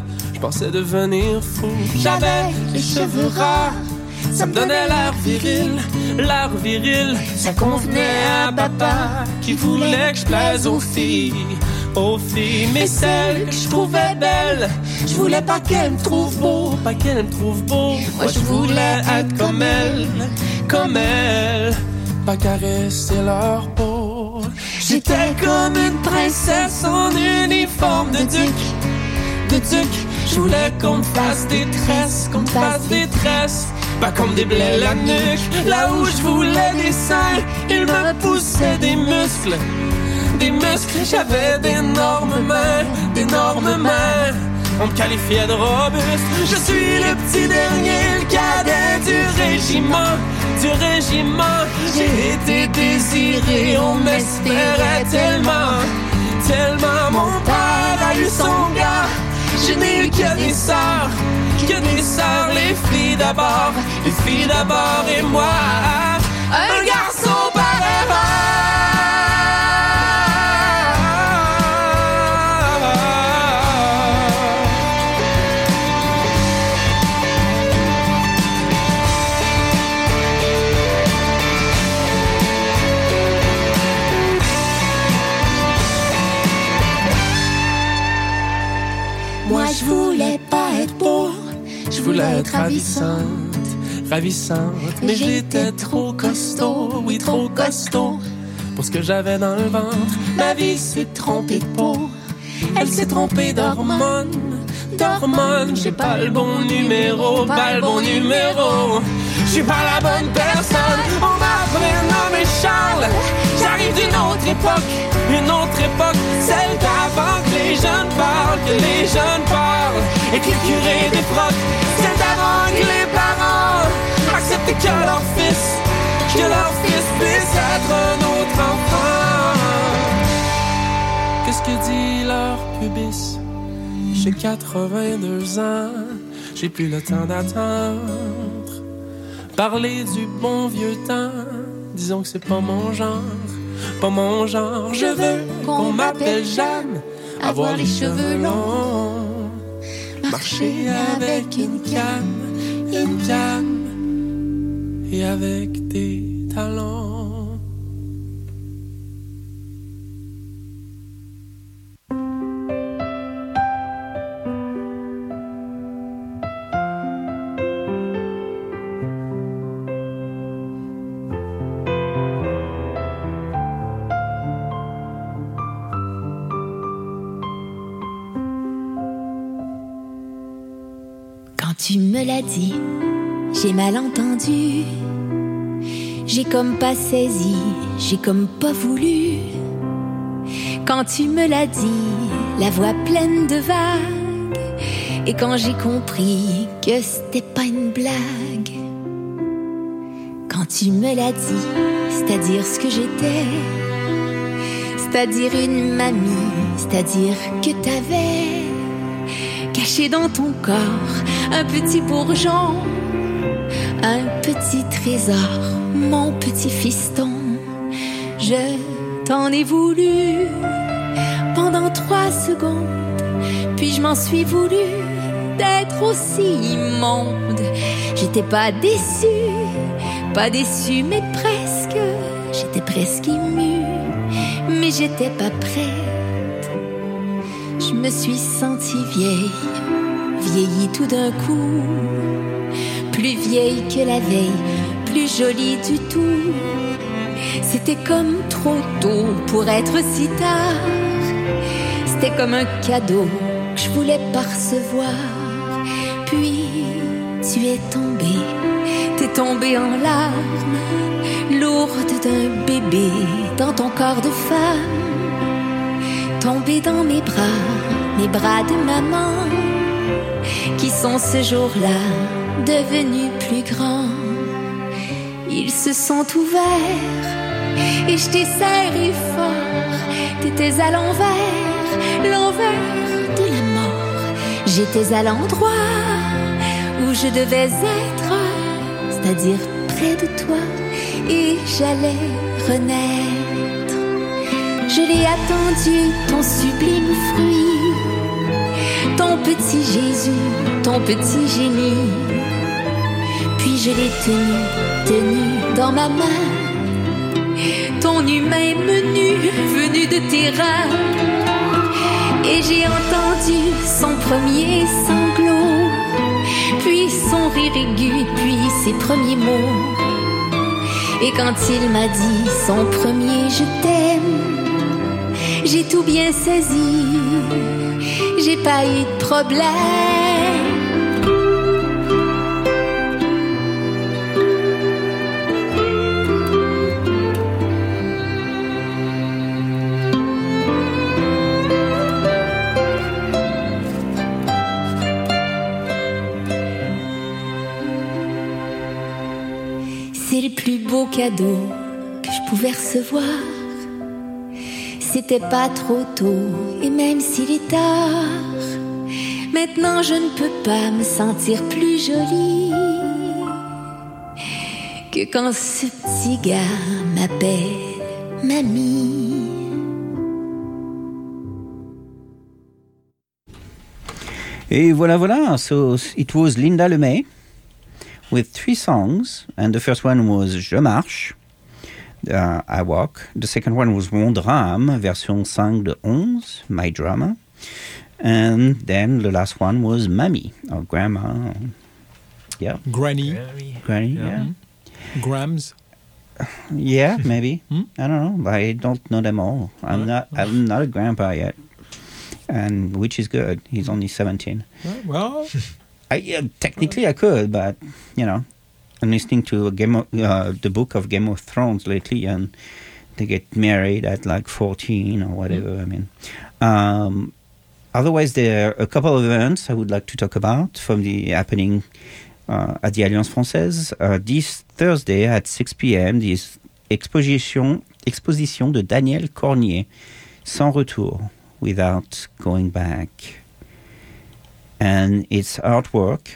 pensais devenir fou. J'avais les cheveux rares, ça me donnait l'air viril, l'air viril. Ça convenait à papa qui voulait que je plaise aux filles, aux filles. Mais celles que je trouvais belles, je voulais pas qu'elles me trouvent beau, pas qu'elles me trouvent beau. Moi je voulais être comme elles, comme elles, pas caresser leur peau. J'étais comme une princesse en uniforme de duc, de duc. Je voulais qu'on me fasse des tresses, qu'on me fasse des tresses, pas comme des blés la nuque. Là où je voulais des seins, il me poussait des muscles, des muscles. J'avais d'énormes mains, d'énormes mains. On me qualifiait de robuste. Je suis le petit dernier, le cadet du régiment, du régiment. J'ai été désiré, on m'espérait tellement, tellement. Mon père a eu son gars, je n'ai eu que des sœurs, que des sœurs. Les filles d'abord, les filles d'abord et moi, un garçon par erreur. Moi je voulais pas être beau, Je voulais être ravissante, ravissante. Mais j'étais trop costaud, oui trop costaud, pour ce que j'avais dans le ventre. Ma vie s'est trompée de peau, elle s'est trompée d'hormones, d'hormones. J'ai pas le bon numéro, pas le bon numéro. Je suis pas la bonne personne, on m'a prénommé Charles. J'arrive d'une autre époque, une autre époque, celle d'avant que les jeunes parlent, que les jeunes parlent, et que le curé défroque. Celle d'avant que les parents acceptent que leur fils, que leur fils puisse être un autre enfant. Qu'est-ce que dit leur pubis? J'ai quatre-vingt-deux ans, j'ai plus le temps d'attendre. Parler du bon vieux temps, disons que c'est pas mon genre, pas mon genre. Je veux qu'on m'appelle Jeanne, avoir les cheveux longs, marcher avec une canne, une canne, et avec des talons. Tu me l'as dit, j'ai mal entendu. J'ai comme pas saisi, j'ai comme pas voulu. Quand tu me l'as dit, la voix pleine de vagues, et quand j'ai compris que c'était pas une blague. Quand tu me l'as dit, c'est-à-dire ce que j'étais, c'est-à-dire une mamie, c'est-à-dire que t'avais caché dans ton corps un petit bourgeon, un petit trésor, mon petit fiston. Je t'en ai voulu pendant trois secondes, puis je m'en suis voulu d'être aussi immonde. J'étais pas déçue, pas déçue, mais presque. J'étais presque émue, mais j'étais pas prête. Je me suis sentie vieille, vieillie tout d'un coup, plus vieille que la veille, plus jolie du tout. C'était comme trop tôt pour être si tard. C'était comme un cadeau que je voulais pas recevoir. Puis tu es tombée, t'es tombée en larmes, lourde d'un bébé dans ton corps de femme. Tombée dans mes bras, mes bras de maman, qui sont ce jour-là devenus plus grands. Ils se sont ouverts et je t'ai serré fort. T'étais à l'envers, l'envers de la mort. J'étais à l'endroit où je devais être, c'est-à-dire près de toi, et j'allais renaître. Je l'ai attendu, ton sublime fruit, ton mon petit Jésus, ton petit génie. Puis je l'ai tenu, tenu dans ma main, ton humain menu venu de tes reins. Et j'ai entendu son premier sanglot, puis son rire aigu, puis ses premiers mots. Et quand il m'a dit son premier je t'aime, j'ai tout bien saisi, j'ai pas eu de problème. C'est le plus beau cadeau que je pouvais recevoir. C'était pas trop tôt, et même s'il est tard, maintenant je ne peux pas me sentir plus jolie que quand ce petit gars m'appelle mamie. Et voilà, voilà. So it was Linda Lemay with three songs, and the first one was Je marche, uh, I walk. The second one was Mon drame, version five de onze, My drama. And then the last one was Mamie, or grandma. Yeah. Granny. Granny, yeah. yeah. Grams. Yeah, maybe. I don't know. I don't know them all. I'm not. I'm not a grandpa yet, and which is good. He's only seventeen. Well, I, yeah, technically I could, but you know, I'm listening to a Game of, uh, the book of Game of Thrones lately, and they get married at like fourteen or whatever. Mm. I mean, um, otherwise there are a couple of events I would like to talk about from the happening uh, at the Alliance Française uh, this Thursday at six p.m. This exposition exposition de Daniel Cornier, Sans retour, without going back. And it's artwork,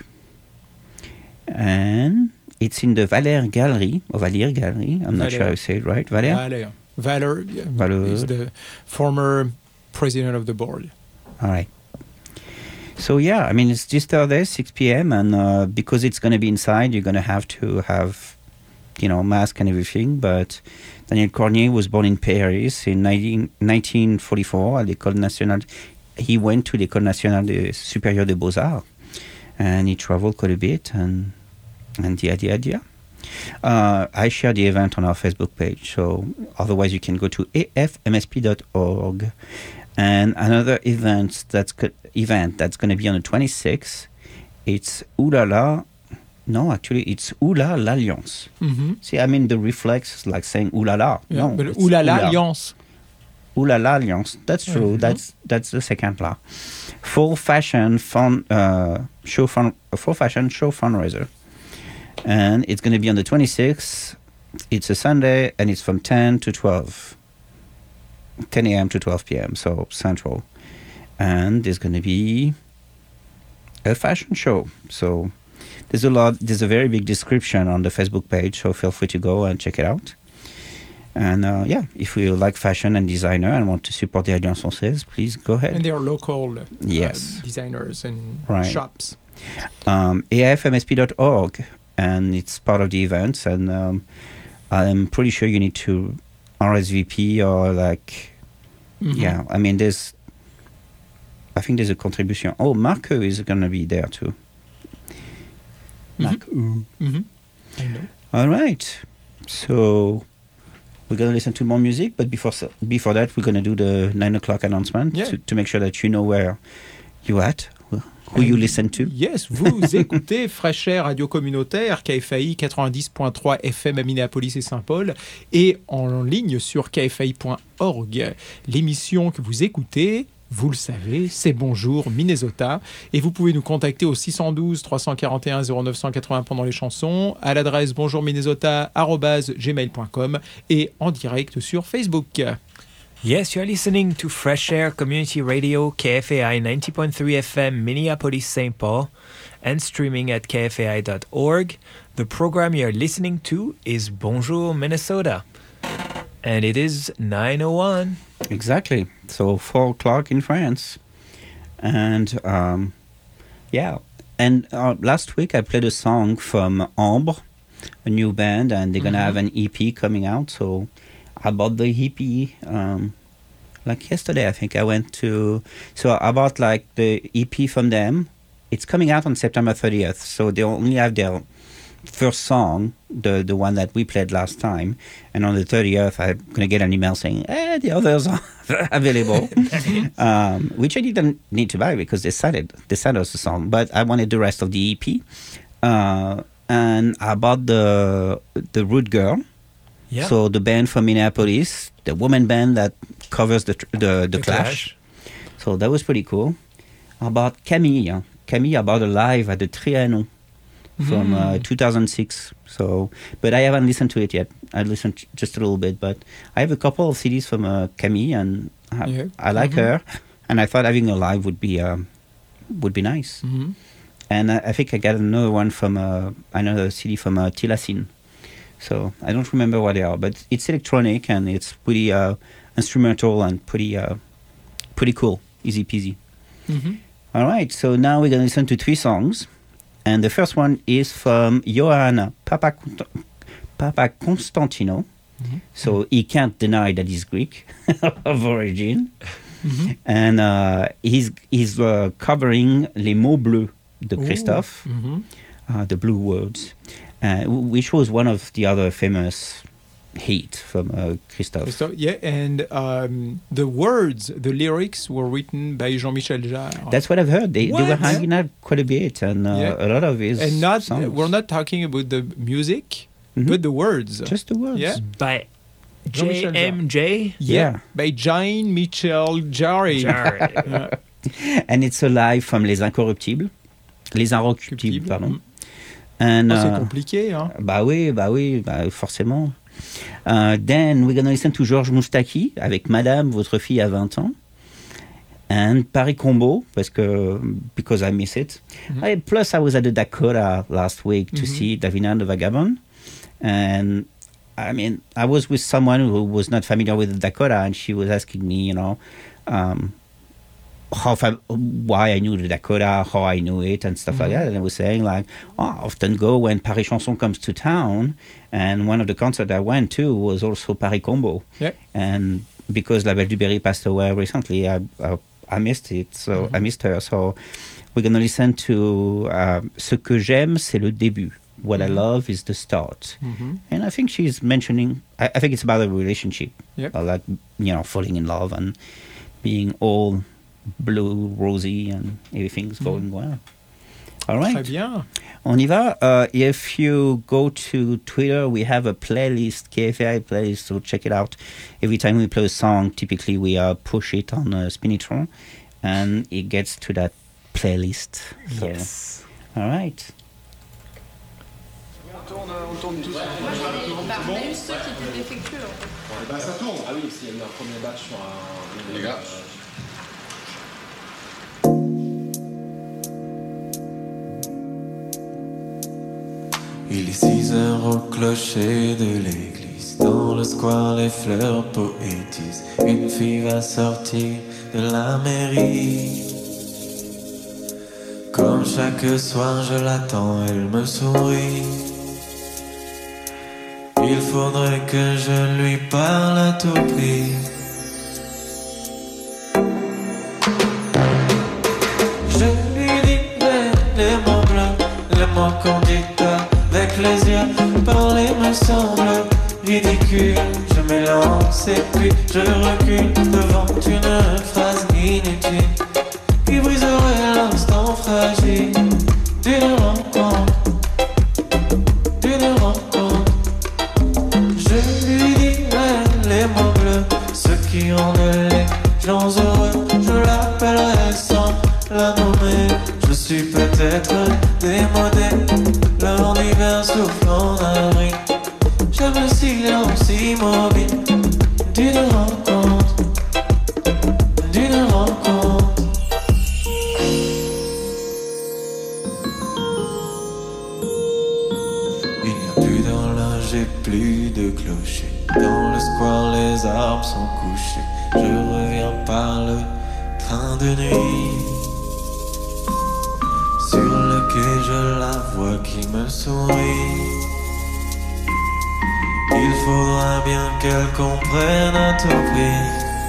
and it's in the Valère Gallery, or Valère Gallery, I'm not Valère. sure I say it right, Valère? Valère. Valère, yeah, Valère. is the former president of the board. All right. So yeah, I mean, it's this Thursday, six p.m., and uh, because it's going to be inside, you're going to have to have, you know, mask and everything, but Daniel Cornier was born in Paris in nineteen forty-four at l'École Nationale. He went to l'École Nationale de Supérieure des Beaux-Arts, and he traveled quite a bit, and and yeah, yeah, yeah. Uh, I share the event on our Facebook page, so otherwise you can go to a f m s p dot org. And another event that's co- event that's going to be on the twenty-sixth, it's Oulala. No, actually, it's Oula l'Alliance. Mm-hmm. See, I mean, the reflex is like saying Oulala. Yeah, no, but it's Oulala Oula. Alliance. Oulala Alliance. That's true. Mm-hmm. That's that's the second la. Full fashion fun uh, show fun. Full fashion show fundraiser, and it's going to be on the twenty-sixth. It's a Sunday, and it's from ten to twelve. ten a.m. to twelve p.m. So Central, and there's going to be a fashion show. So there's a lot. There's a very big description on the Facebook page. So feel free to go and check it out. And uh, yeah, if you like fashion and designer and want to support the Alliance Française, please go ahead. And they are local uh, yes. designers and right. shops. Um, a f m s p dot org, and it's part of the events. And um, I'm pretty sure you need to R S V P or like, mm-hmm. yeah, I mean, there's, I think there's a contribution. Oh, Marco is going to be there too. Marco. Mm-hmm. Mm-hmm. I know. All right. So we're going to listen to more music, but before before that, we're going to do the nine o'clock announcement yeah. to, to make sure that you know where you're at, who And you listen to. Yes, vous écoutez Fresh Air Radio Communautaire, K F A I quatre-vingt-dix point trois F M à Minneapolis et Saint-Paul, et en ligne sur k f a i point org. L'émission que vous écoutez, vous le savez, c'est Bonjour Minnesota, et vous pouvez nous contacter au six un deux, trois quatre un, zéro neuf huit zéro pendant les chansons, à l'adresse bonjourminnesota arobase gmail point com et en direct sur Facebook. Yes, you're listening to Fresh Air Community Radio, K F A I ninety point three F M, Minneapolis, Saint Paul, and streaming at k f a i dot org. The program you're listening to is Bonjour Minnesota, and it is nine oh one. Exactly. So four o'clock in France. And um, yeah, and uh, last week I played a song from Ambre, a new band, and they're gonna Mhm. have an E P coming out. So I bought the E P um, like yesterday. I think I went to. So I bought like the E P from them. It's coming out on September thirtieth. So they only have their first song, the the one that we played last time, and on the thirtieth I'm gonna get an email saying, "Eh, the others are available," um, which I didn't need to buy because they sent it. They sent us the song, but I wanted the rest of the E P, uh, and I bought the the Root Girl. Yeah. So the band from Minneapolis, the woman band that covers the tr- the, the, The Clash. Clash. So that was pretty cool. I bought Camille. Camille, I bought a live at the Trianon from uh, Mm. two thousand six. So, but I haven't listened to it yet. I listened j- just a little bit, but I have a couple of C Ds from uh, Camille, and I, Yeah. I like Mhm. her. And I thought having a live would be um, would be nice. Mhm. And I, I think I got another one from uh, another C D from uh, Tilacine. So I don't remember what they are, but it's electronic and it's pretty uh, instrumental and pretty uh, pretty cool, easy peasy. Mhm. All right, so now we're gonna listen to three songs, and the first one is from Johann Papa Papa Constantino. Mhm. So he can't deny that he's Greek of origin, Mhm. and uh, he's he's uh, covering Les Mots Bleus de Ooh. Christophe, Mhm. uh, the blue words, uh, which was one of the other famous hits from uh, Christophe. So, yeah, and um, the words, the lyrics were written by Jean-Michel Jarre. That's what I've heard. They, they were What? hanging out quite a bit, and uh, Yeah. a lot of his and not songs. we're not talking about the music, Mhm. but the words. Just the words. Yeah. By J Jean-Michel Jarre. M J. Yeah. By Jean-Michel Jarre. Jarre. Yeah. And it's a live from Les Incorruptibles. Les Incorruptibles, pardon. And, Oh, c'est uh, compliqué, hein. Bah oui, bah oui, bah forcément. Uh, then we're gonna listen to Georges Moustaki avec Madame, votre fille a vingt ans. And Paris Combo, parce que, because I miss it. Mhm. I- plus, I was at the Dakota last week to Mhm. see Davina the Vagabond. And I mean, I was with someone who was not familiar with the Dakota, and she was asking me, you know, um, how fam- why I knew the Dakota, how I knew it, and stuff like Mhm. that. And I was saying like, oh, I often go when Paris Chanson comes to town, and one of the concerts I went to was also Paris Combo. Yeah. And because La Belle du Berry passed away recently, I I, I missed it, so I missed her. So we're gonna listen to uh, Ce que j'aime, c'est le début. What I Mhm. love is the start. Mhm. And I think she's mentioning, I, I think it's about a relationship. Yep. Uh, like, you know, falling in love and being all blue, rosy, and everything's going well. All right. Très bien. On y va. Uh, if you go to Twitter, we have a playlist, K F A I playlist, so check it out. Every time we play a song, typically we uh, push it on uh, Spinitron, and it gets to that playlist. So, Yes. all right. On tourne, on tourne tous. Bon. Ceux qui étaient défectueux. Eh ben, ça tourne. Ah oui, s'il y a eu un premier batch sur un. Les gars. Il est six heures au clocher de l'église. Dans le square, les fleurs poétisent. Une fille va sortir de la mairie. Comme chaque soir, je l'attends, elle me sourit. Il faudrait que je lui parle à tout prix. Je lui dis ben, les mots bleus, les mots qu'on dit avec les yeux. Parler me semble ridicule. Je m'élance et puis je recule devant une phrase inutile qui briserait l'instant fragile d'une rencontre, d'une rencontre. Je lui dirai les mots bleus, ceux qui rendent les gens heureux. Je l'appellerai sans la nommer. Je suis peut-être démodé, leur hiver souffle en avril. J'aime le silence immobile d'une rencontre, d'une rencontre. Il n'y a plus d'horloge et plus de clocher. Dans le square, les arbres sont couchés. Je reviens par le train de nuit. je la vois qui me sourit. Il faudra bien qu'elle comprenne à tout prix.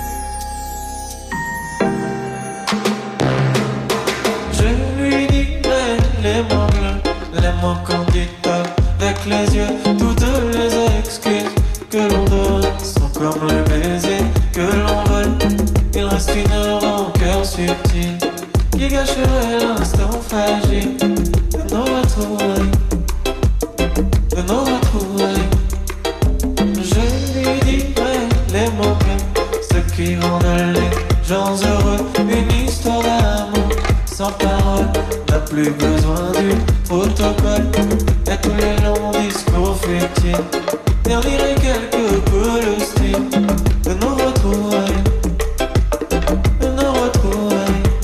Je lui dirai les mots bleus, les mots qu'on dit avec les yeux, toutes les excuses que l'on donne sont comme le baiser que l'on vole. Il reste une rancœur subtile qui gâcherait l'instant fragile de nos retrouvailles, de nos retrouvailles. Je lui dirai les mots bleus, ce qui rendent les gens heureux. Une histoire d'amour sans parole n'a plus besoin d'une protocole. Et tous les longs discours futiles terniraient quelque peu le style de nos retrouvailles, de nos retrouvailles.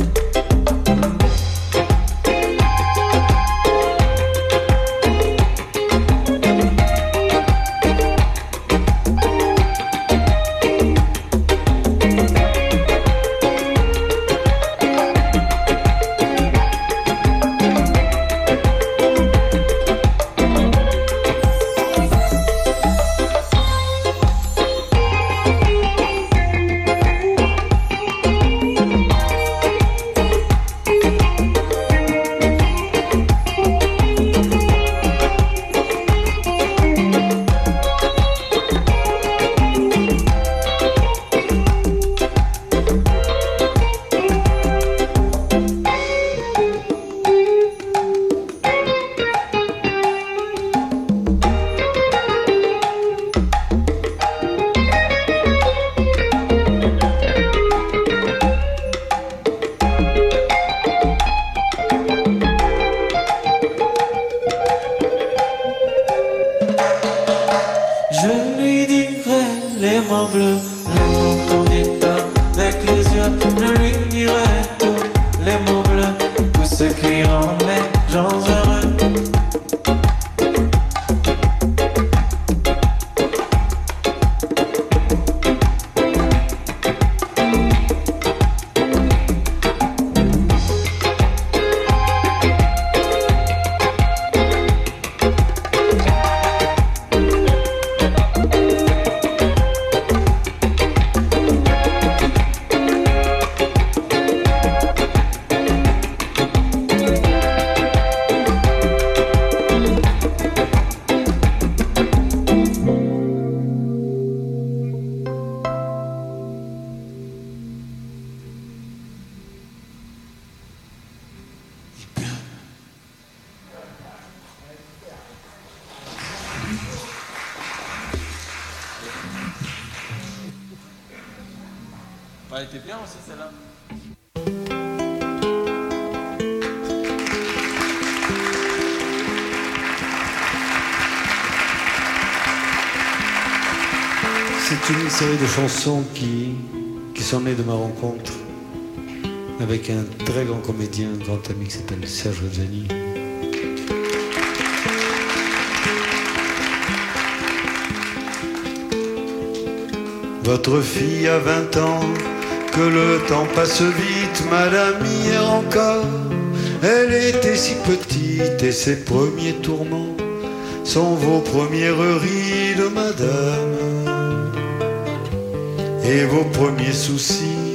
Elle était bien aussi celle-là. C'est une série de chansons qui, qui sont nées de ma rencontre avec un très grand comédien, un grand ami qui s'appelle Serge Reggiani. Votre fille a vingt ans, que le temps passe vite, madame hier encore. Elle était si petite et ses premiers tourments sont vos premières rides, madame, et vos premiers soucis.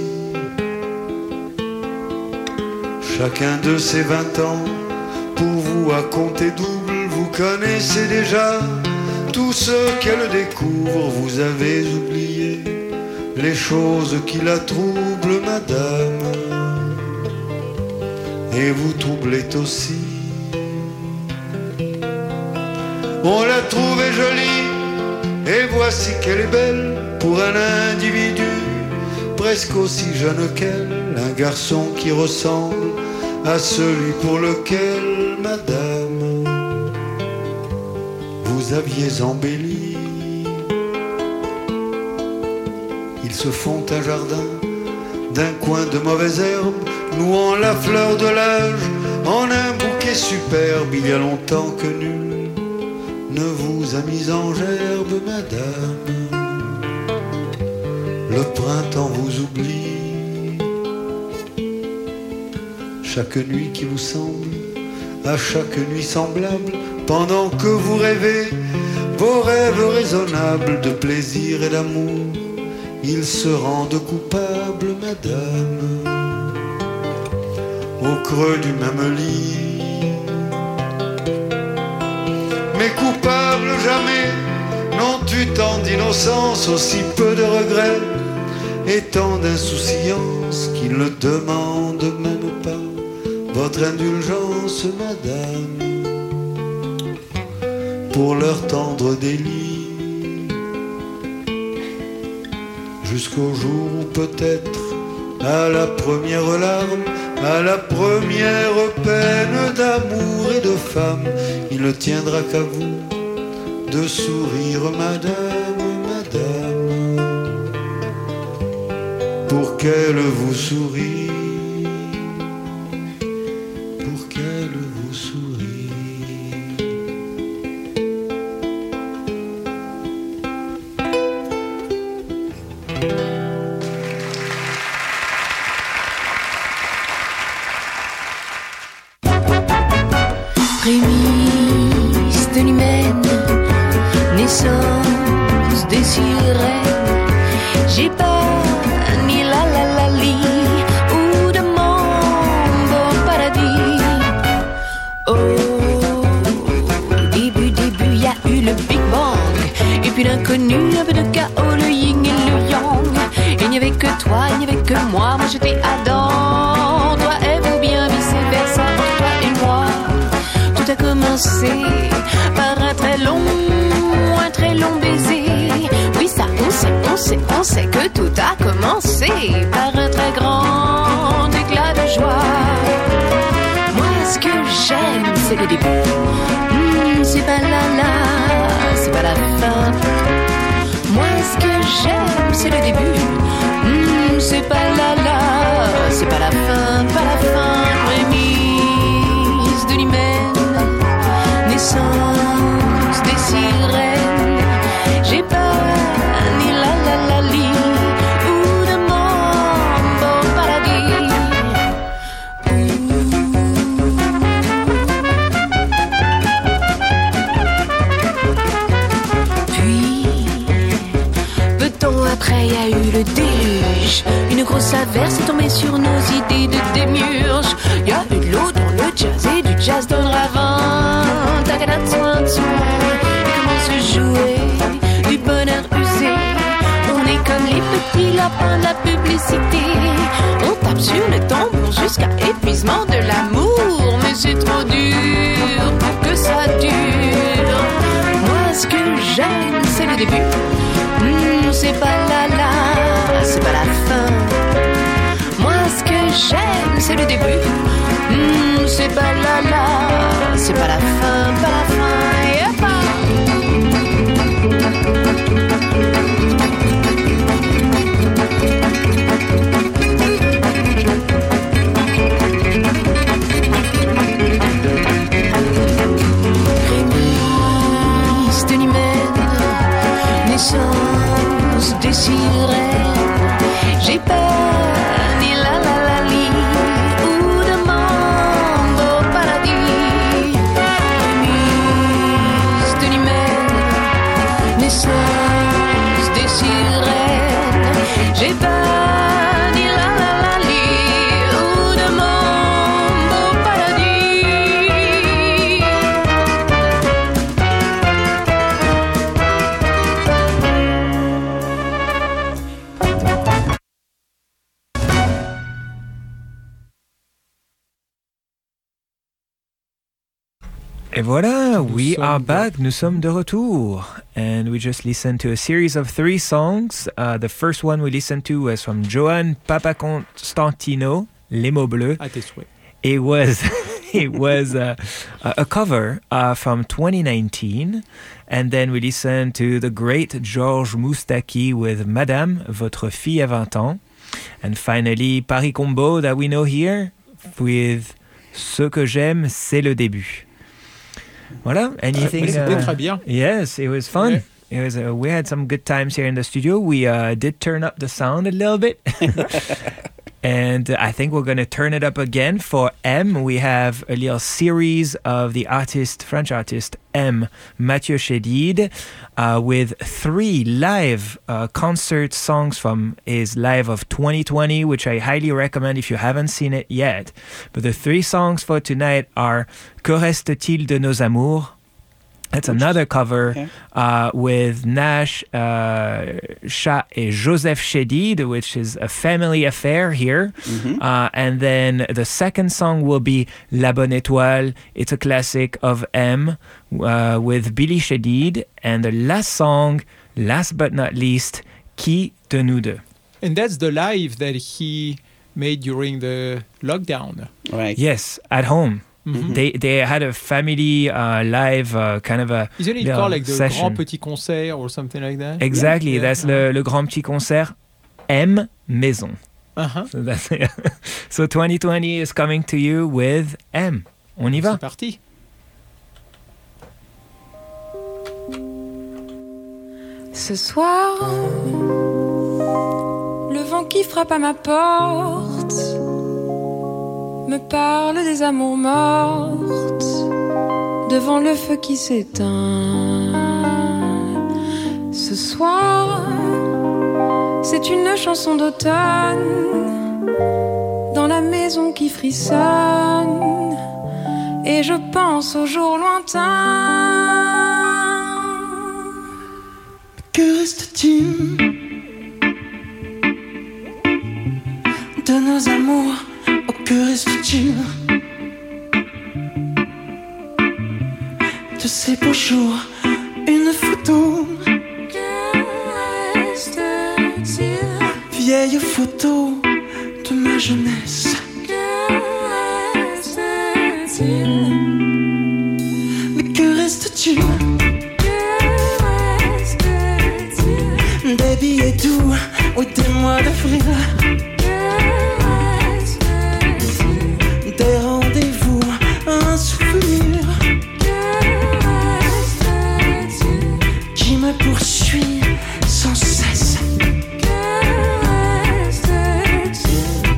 Chacun de ces vingt ans, pour vous à compter double, vous connaissez déjà tout ce qu'elle découvre. Vous avez oublié les choses qui la troublent, madame, et vous troublez aussi. On l'a trouvée jolie, et voici qu'elle est belle pour un individu presque aussi jeune qu'elle, un garçon qui ressemble à celui pour lequel, madame, vous aviez embelli. Ils se font un jardin d'un coin de mauvaises herbes, nouant la fleur de l'âge en un bouquet superbe. Il y a longtemps que nul ne vous a mis en gerbe, madame. Le printemps vous oublie. Chaque nuit qui vous semble à chaque nuit semblable, pendant que vous rêvez vos rêves raisonnables de plaisir et d'amour, ils se rendent coupables, madame, au creux du même lit. Mais coupables jamais n'ont eu tant d'innocence, aussi peu de regrets et tant d'insouciance qu'ils ne demandent même pas votre indulgence, madame, pour leur tendre délit. Jusqu'au jour où peut-être, à la première larme, à la première peine d'amour et de femme, il ne tiendra qu'à vous de sourire, madame, madame, pour qu'elle vous sourie. Prémices de l'humaine, naissance des sirènes, j'ai pas ni la la la li ou de mambo paradis. Au début, début, y a eu le Big Bang, et puis l'inconnu, un peu de chaos, le yin et le yang. Il n'y avait que toi, il n'y avait que moi, moi j'étais Adam, toi et vous bien vice versa, toi et moi. Tout a commencé par un très long, un très long baiser. Oui, ça, on sait, on sait, on sait que tout a commencé par un très grand éclat de joie. Moi, ce que j'aime, c'est le début. Mmh, c'est pas la la, c'est pas la fin. Moi, ce que j'aime, c'est le début. Mmh, c'est pas la la, c'est pas la fin, pas la fin. Prémisse de l'hymen, naissance des sirènes, j'ai pas ni la la la li ou de mambo paradis. Puis, peu de temps après, y a eu le déluge. Une grosse averse est tombée sur nos idées de démiurge. Y a eu de l'eau dans le jazz et du jazz dans le ravin. Tagadam, soin, soin. Et comment se jouer du bonheur usé. On est comme les petits lapins de la publicité. On tape sur le tambour jusqu'à épuisement de l'amour. Mais c'est trop dur pour que ça dure. Moi, ce que j'aime, c'est le début. Mmh, c'est pas la la, c'est pas la fin. Moi, ce que j'aime, c'est le début. Mmh, c'est pas la la, c'est pas la fin, pas la fin. Y'a prémisse de l'hymen, naissance des sirènes, j'ai pas ni la la la li ou de mambo paradis. Prémisse de l'hymen, naissance des sirènes, j'ai pas ni la la la li ou de mambo paradis. Et voilà, we are back. Nous sommes de retour. And we just listened to a series of three songs. Uh, the first one we listened to was from Johan Papaconstantino, Les mots bleus. À tes souhaits. It was, it was uh, a cover uh, from twenty nineteen. And then we listened to the great Georges Moustaki with Madame, votre fille a vingt ans. And finally, Paris Combo that we know here with Ce que j'aime, c'est le début. Voilà, anything? Uh, C'était uh, très bien. Yes, it was fun. Yeah. It was. Uh, we had some good times here in the studio. We uh, did turn up the sound a little bit. And I think we're going to turn it up again for M. We have a little series of the artist, French artist M, Mathieu Chédid, uh, with three live uh, concert songs from his live of twenty twenty, which I highly recommend if you haven't seen it yet. But the three songs for tonight are Que reste-t-il de nos amours? That's another cover okay. uh, with Nash, uh, Chat et Joseph Chédid, which is a family affair here. Mm-hmm. Uh, and then the second song will be La Bonne Étoile. It's a classic of M uh, with Billy Chédid. And the last song, last but not least, Qui de nous deux. And that's the live that he made during the lockdown. Right. Yes, at home. Mm-hmm. They they had a family uh, live uh, kind of a Isn't it uh, called like the session. Grand Petit Concert or something like that? Exactly, yeah. that's yeah. le, le Grand Petit Concert M Maison. Uh-huh. So, that's, yeah. So twenty twenty is coming to you with M. On y va? C'est parti. Ce soir, le vent qui frappe à ma porte me parle des amours mortes devant le feu qui s'éteint. Ce soir, c'est une chanson d'automne dans la maison qui frissonne et je pense aux jours lointains. Que reste-t-il de nos amours? Oh, que reste-t-il de ces beaux jours? Une photo. Que reste-t-il? Vieille photo de ma jeunesse. Que reste-t-il? Mais que reste-t-il? Que reste-t-il? Des billets doux, oui, des mois d'avril. Des rendez-vous, un souvenir. Que reste-t-il? Qui me poursuit sans cesse. Que reste-t-il?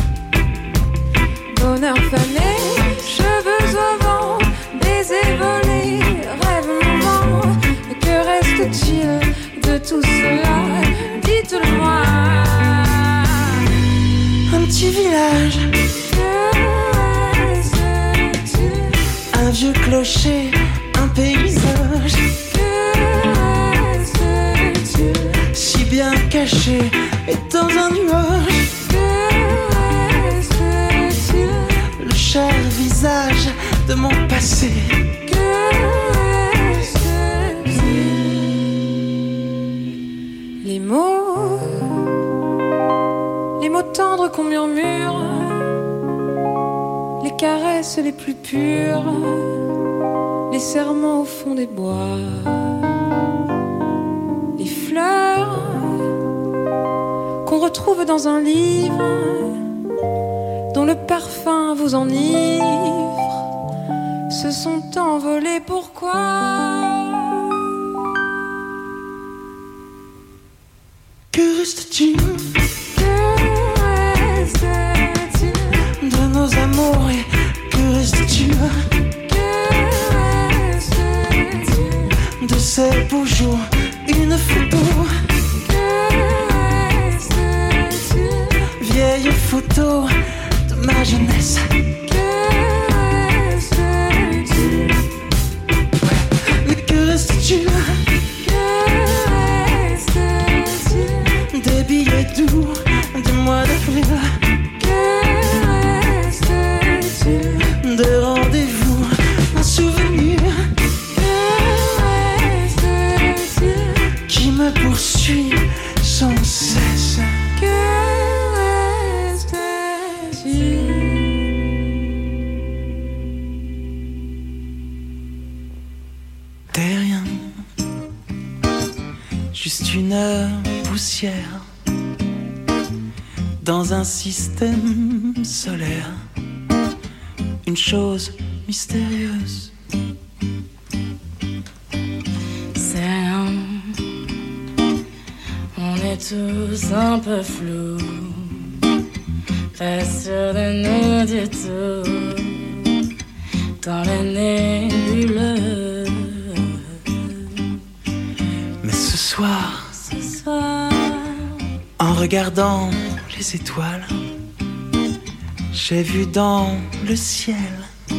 Bonheur fané, cheveux au vent, baisers volés, rêve mouvant. Que reste-t-il de tout cela? Dites-le-moi. Un petit village. Un vieux clocher, un paysage. Que reste-t-il? Si bien caché et dans un nuage. Que reste-t-il? Le cher visage de mon passé. Que reste-t-il? Les mots, les mots tendres qu'on murmure, les caresses les plus pures, les serments au fond des bois, les fleurs qu'on retrouve dans un livre, dont le parfum vous enivre, se sont envolés. Pourquoi? Que reste-t-il de nos amours et que reste-t-il Que reste-t-il de ces beaux jours? Une photo. Que reste-t-il Vieille photo de ma jeunesse. Que reste-t-il Mais que reste-t-il Que reste-t-il des billets doux du mois d'avril? De rendez-vous, un souvenir. Que reste-t-il qui me poursuit sans cesse? Que reste-t-il? T'es rien, juste une poussière dans un système solaire. Une chose mystérieuse. C'est rien, on est tous un peu flous. pas sûr de nous du tout, dans le nébuleux. Mais ce soir, ce soir, en regardant les étoiles, j'ai vu dans le ciel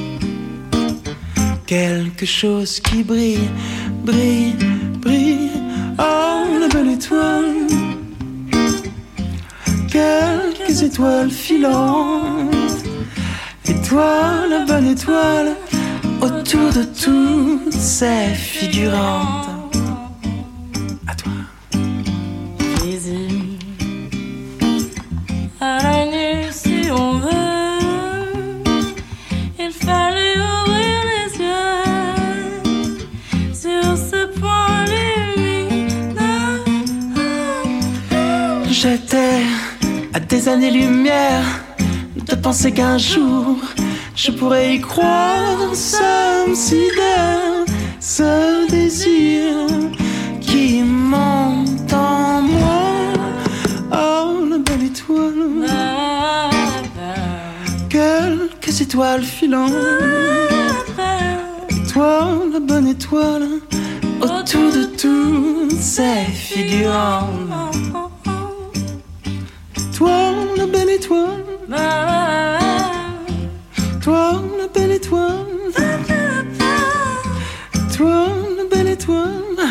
quelque chose qui brille, brille, brille. Oh, la belle étoile. Quelques étoiles filantes. Et toi, la bonne étoile, autour de toutes ces figurantes. À toi. Visible à la nuit si on veut, il fallait ouvrir les yeux sur ce point lumineux. J'étais à des années-lumière de penser qu'un jour je pourrais y croire. Ça me sidère, ce désir qui monte en moi. Oh, la belle étoile, quelques étoiles filantes. Et toi, la bonne étoile, autour de toutes ces figurantes. Toi, la belle étoile, toi, la belle étoile, toi, la belle étoile.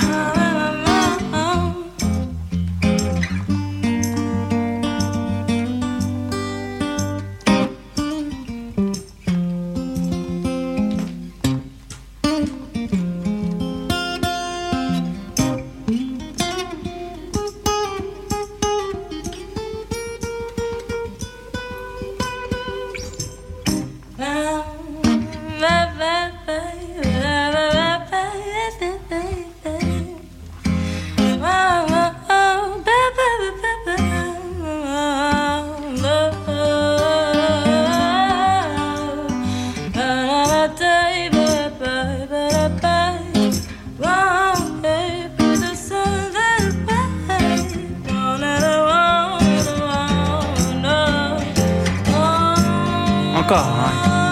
Encore, hein.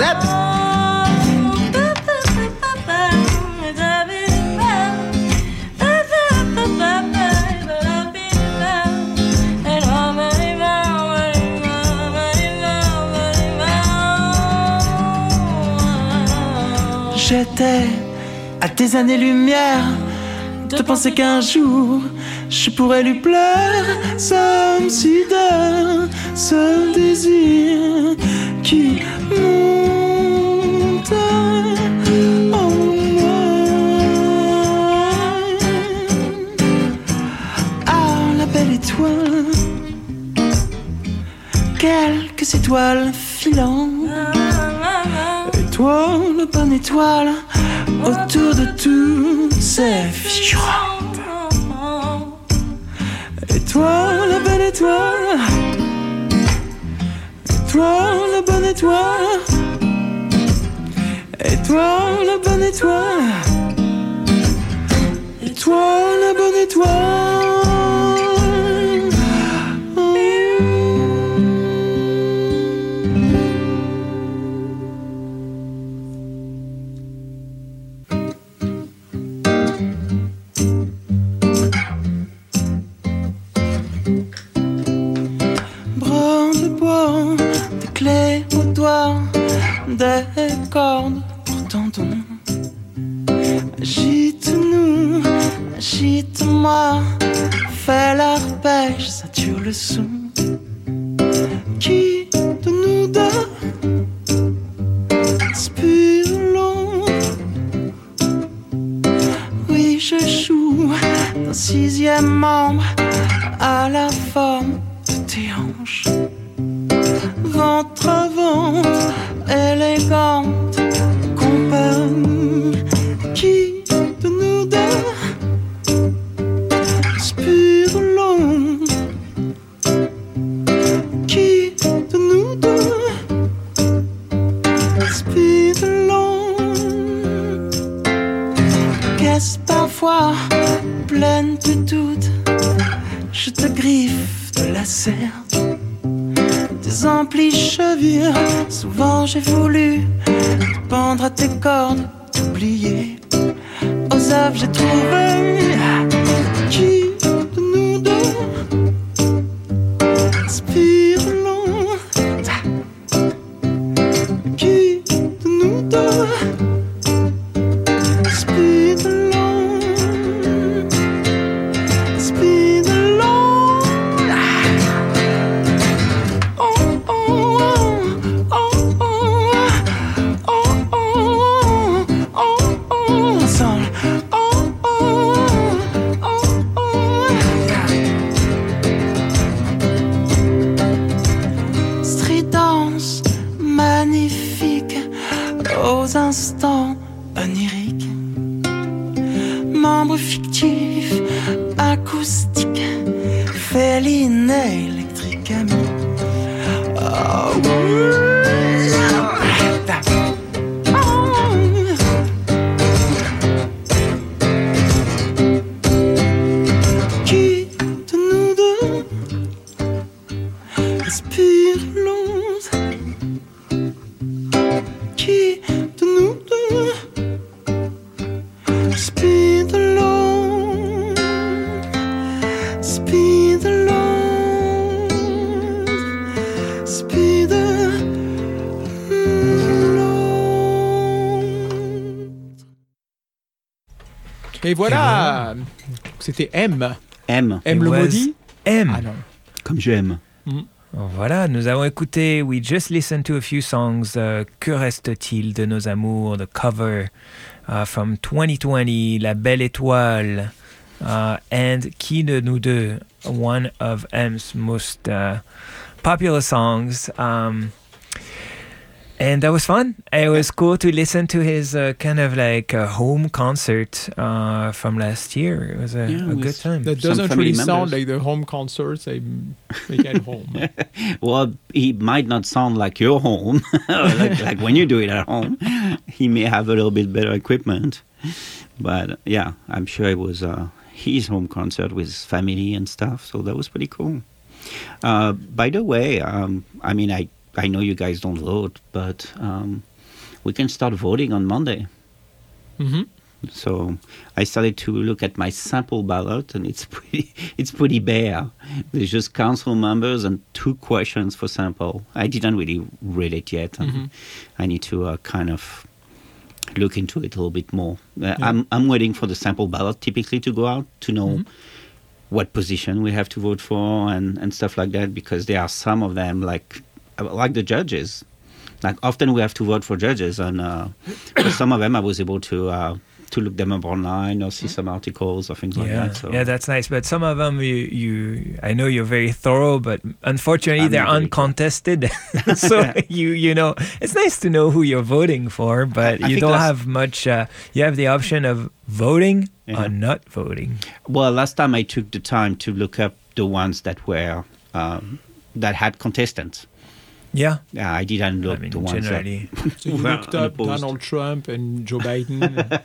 J'étais à des années-lumière de penser qu'un jour je pourrais lui plaire. Ça me sidère, ce désir qui monte en moi. Ah, la belle étoile, quelques étoiles filantes. Et toi, la bonne étoile, autour de toutes ces figurantes. Et toi, la belle étoile, et toi, la bonne étoile, et toi, la bonne étoile, et toi, la bonne étoile. Des cordes pour tendons. Agite-nous, agite-moi. Fais l'arpège, sature le son. Qui de nous deux inspire l'eau? Oui, je joue d'un sixième membre à la forme de tes hanches. Ventre à ventre, élégante compagnie. Qui de nous deux inspire l'eau? Qui de nous deux inspire l'eau? Qu'est-ce parfois pleine de doute, je te griffe de la serre. Des aux amplis chevilles. Souvent j'ai voulu te pendre à tes cordes, t'oublier. Aux œuvres j'ai trouvé qui de nous deux inspire l'autre. Qui de nous deux inspire l'autre. Inspire l'autre. Oh oh oh oh oh oh oh oh oh ensemble. Aux instants oniriques, membres fictifs, acoustiques, féline et électrique amie. Oh, oui. Qui de nous deux inspire l'autre? Qui de nous deux speed alone, speed alone, speed alone. Et voilà, c'était M. M. M le was maudit. M. Ah non. Comme j'aime. Mm. Voilà, nous avons écouté We Just Listened to a Few Songs. Uh, que reste-t-il de nos amours? The cover uh, from twenty twenty, La Belle Étoile, uh, and Qui de nous deux, one of M's most uh, popular songs. Um, and that was fun. It was cool to listen to his uh, kind of like uh, home concert uh, from last year. It was a, Yeah, a with good time. That doesn't really sound like the home concerts I make at home. Well, he might not sound like your home, like, like when you do it at home. He may have a little bit better equipment. But yeah, I'm sure it was uh, his home concert with his family and stuff. So that was pretty cool. Uh, by the way, um, I mean, I, I know you guys don't vote, but um, we can start voting on Monday. Mm-hmm. So I started to look at my sample ballot, and it's pretty, it's pretty bare. There's just council members and two questions for sample. I didn't really read it yet. And Mhm. I need to uh, kind of look into it a little bit more. Uh, Yeah. I'm I'm waiting for the sample ballot typically to go out to know Mhm. what position we have to vote for and, and stuff like that, because there are some of them like like the judges. Like often we have to vote for judges, and uh, for some of them I was able to uh, to look them up online or see some articles or things like Yeah, that. So yeah, that's nice. But some of them, you, you, I know you're very thorough, but unfortunately, I'm they're not very uncontested. So you, you know, it's nice to know who you're voting for, but I you think don't last- have much. Uh, you have the option of voting Yeah. or not voting. Well, last time I took the time to look up the ones that were um, that had contestants. Yeah, Yeah, I didn't look I mean, the ones generally. So you were looked up unopposed. Donald Trump and Joe Biden.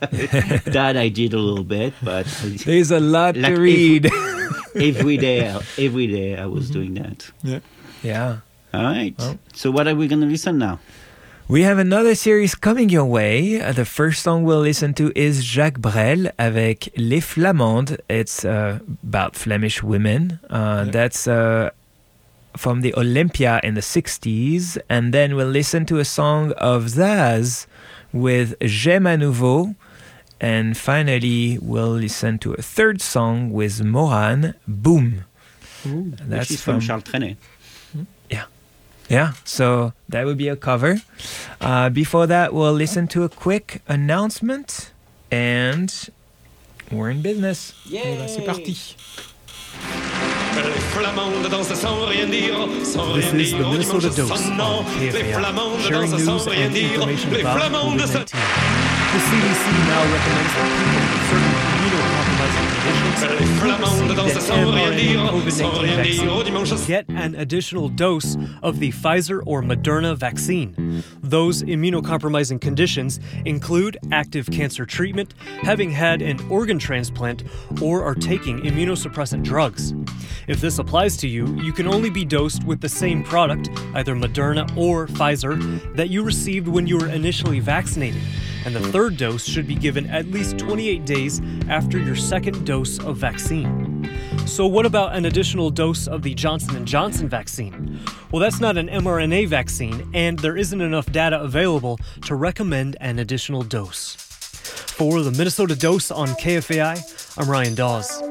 That I did a little bit, but There's a lot like to read. Every, every day, every day I was doing that. Yeah. Yeah. All right. Well. So what are we going to listen now? We have another series coming your way. Uh, the first song we'll listen to is Jacques Brel avec Les Flamandes. It's uh, about Flemish women. Uh, Yeah. That's uh, from the Olympia in the sixties. And then we'll listen to a song of Zaz with J'aime à nouveau. And finally, we'll listen to a third song with Mohan, Boom. Ooh. Which is from Charles Trenet. Yeah, so that would be a cover. Uh, before that, we'll listen to a quick announcement, and we're in business. Eh ben, c'est parti. Les flamandes dansent sans rien dire, sans This rien is dire, the au Minnesota dimanche Dose sonnant. on K F A I, Les flamandes sharing dansent sans news rien and dire, information les about flamandes COVID se... nineteen. The C D C now recommends that people with certain immunocompromised compromising conditions that mRNA COVID nineteen vaccine, get an additional dose of the Pfizer or Moderna vaccine. Those immunocompromising conditions include active cancer treatment, having had an organ transplant, or are taking immunosuppressant drugs. If this applies to you, you can only be dosed with the same product, either Moderna or Pfizer, that you received when you were initially vaccinated. And the third dose should be given at least twenty-eight days after your second dose of vaccine. So what about an additional dose of the Johnson and Johnson vaccine? Well, that's not an mRNA vaccine, and there isn't enough data available to recommend an additional dose. For the Minnesota Dose on K F A I, I'm Ryan Dawes.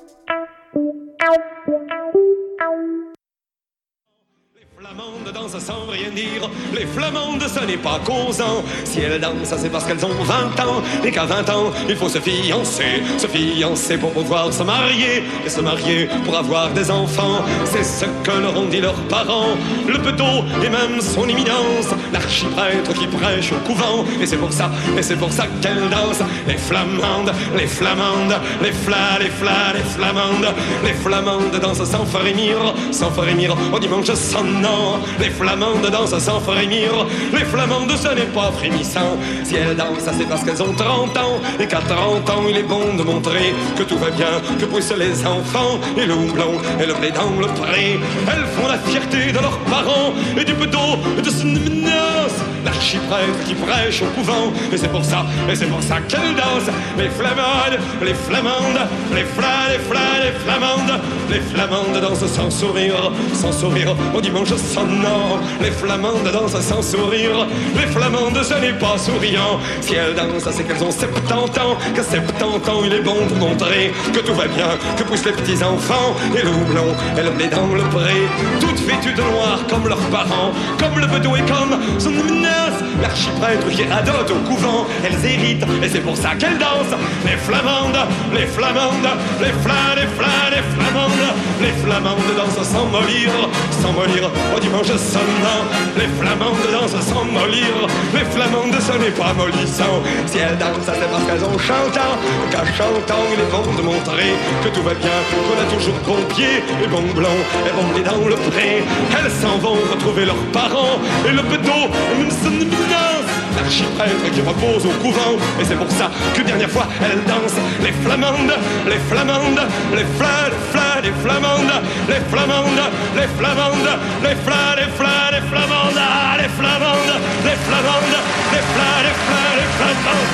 Flamandes dansent sans rien dire. Les flamandes, ce n'est pas causant. Si elles dansent, c'est parce qu'elles ont vingt ans. Et qu'à vingt ans, il faut se fiancer. Se fiancer pour pouvoir se marier. Et se marier pour avoir des enfants. C'est ce que leur ont dit leurs parents. Le petot et même son éminence. L'archiprêtre qui prêche au couvent. Et c'est pour ça, et c'est pour ça qu'elles dansent. Les flamandes, les flamandes, les flas, les flas, les flamandes. Les flamandes dansent sans frémir. Sans frémir au dimanche sonnant. Les flamandes dansent sans frémir. Les flamandes, ce n'est pas frémissant. Si elles dansent, c'est parce qu'elles ont trente ans. Et qu'à trente ans, il est bon de montrer que tout va bien, que poussent les enfants. Et le houblon et le blé dans le pré. Elles font la fierté de leurs parents. Et du petot et de son éminence. L'archiprêtre qui prêche au couvent. Et c'est pour ça, et c'est pour ça qu'elles dansent. Les flamandes, les flamandes, les flas, les flas, les flamandes. Les flamandes dansent sans sourire, sans sourire au dimanche sonnant. Les flamandes dansent sans sourire. Les flamandes, ce n'est pas souriant. Si elles dansent, c'est qu'elles ont soixante-dix ans. Qu'à soixante-dix ans, il est bon de montrer que tout va bien, que poussent les petits enfants. Et le houblon et le blé dans le pré. Toutes vêtues de noir comme leurs parents. Comme le bedeau et comme son éminence. L'archiprêtre qui radote au couvent. Elles héritent et c'est pour ça qu'elles dansent. Les flamandes, les flamandes, les flas, les flas, les flamandes. Les flamandes dansent sans mollir, sans mollir au dimanche sonnant. Les flamandes dansent sans mollir. Les flamandes, ce n'est pas mollissant. Si elles dansent, c'est parce qu'elles ont chantant. Qu'à chantant, il est bon de montrer que tout va bien, qu'on a toujours bon pied et bon blanc et bon blé dans le pré. Elles s'en vont retrouver leurs parents. Et le bedeau, et même son éminence. L'archiprêtre qui repose au couvent. Et c'est pour ça que dernière fois, elles dansent. Les flamandes, les flamandes, les flas, les flas, les flamandes. Les flamandes, les flamandes, les flas, les flas, les flamandes. Ah, les flamandes, les flamandes, les flas, les flas, les flamandes.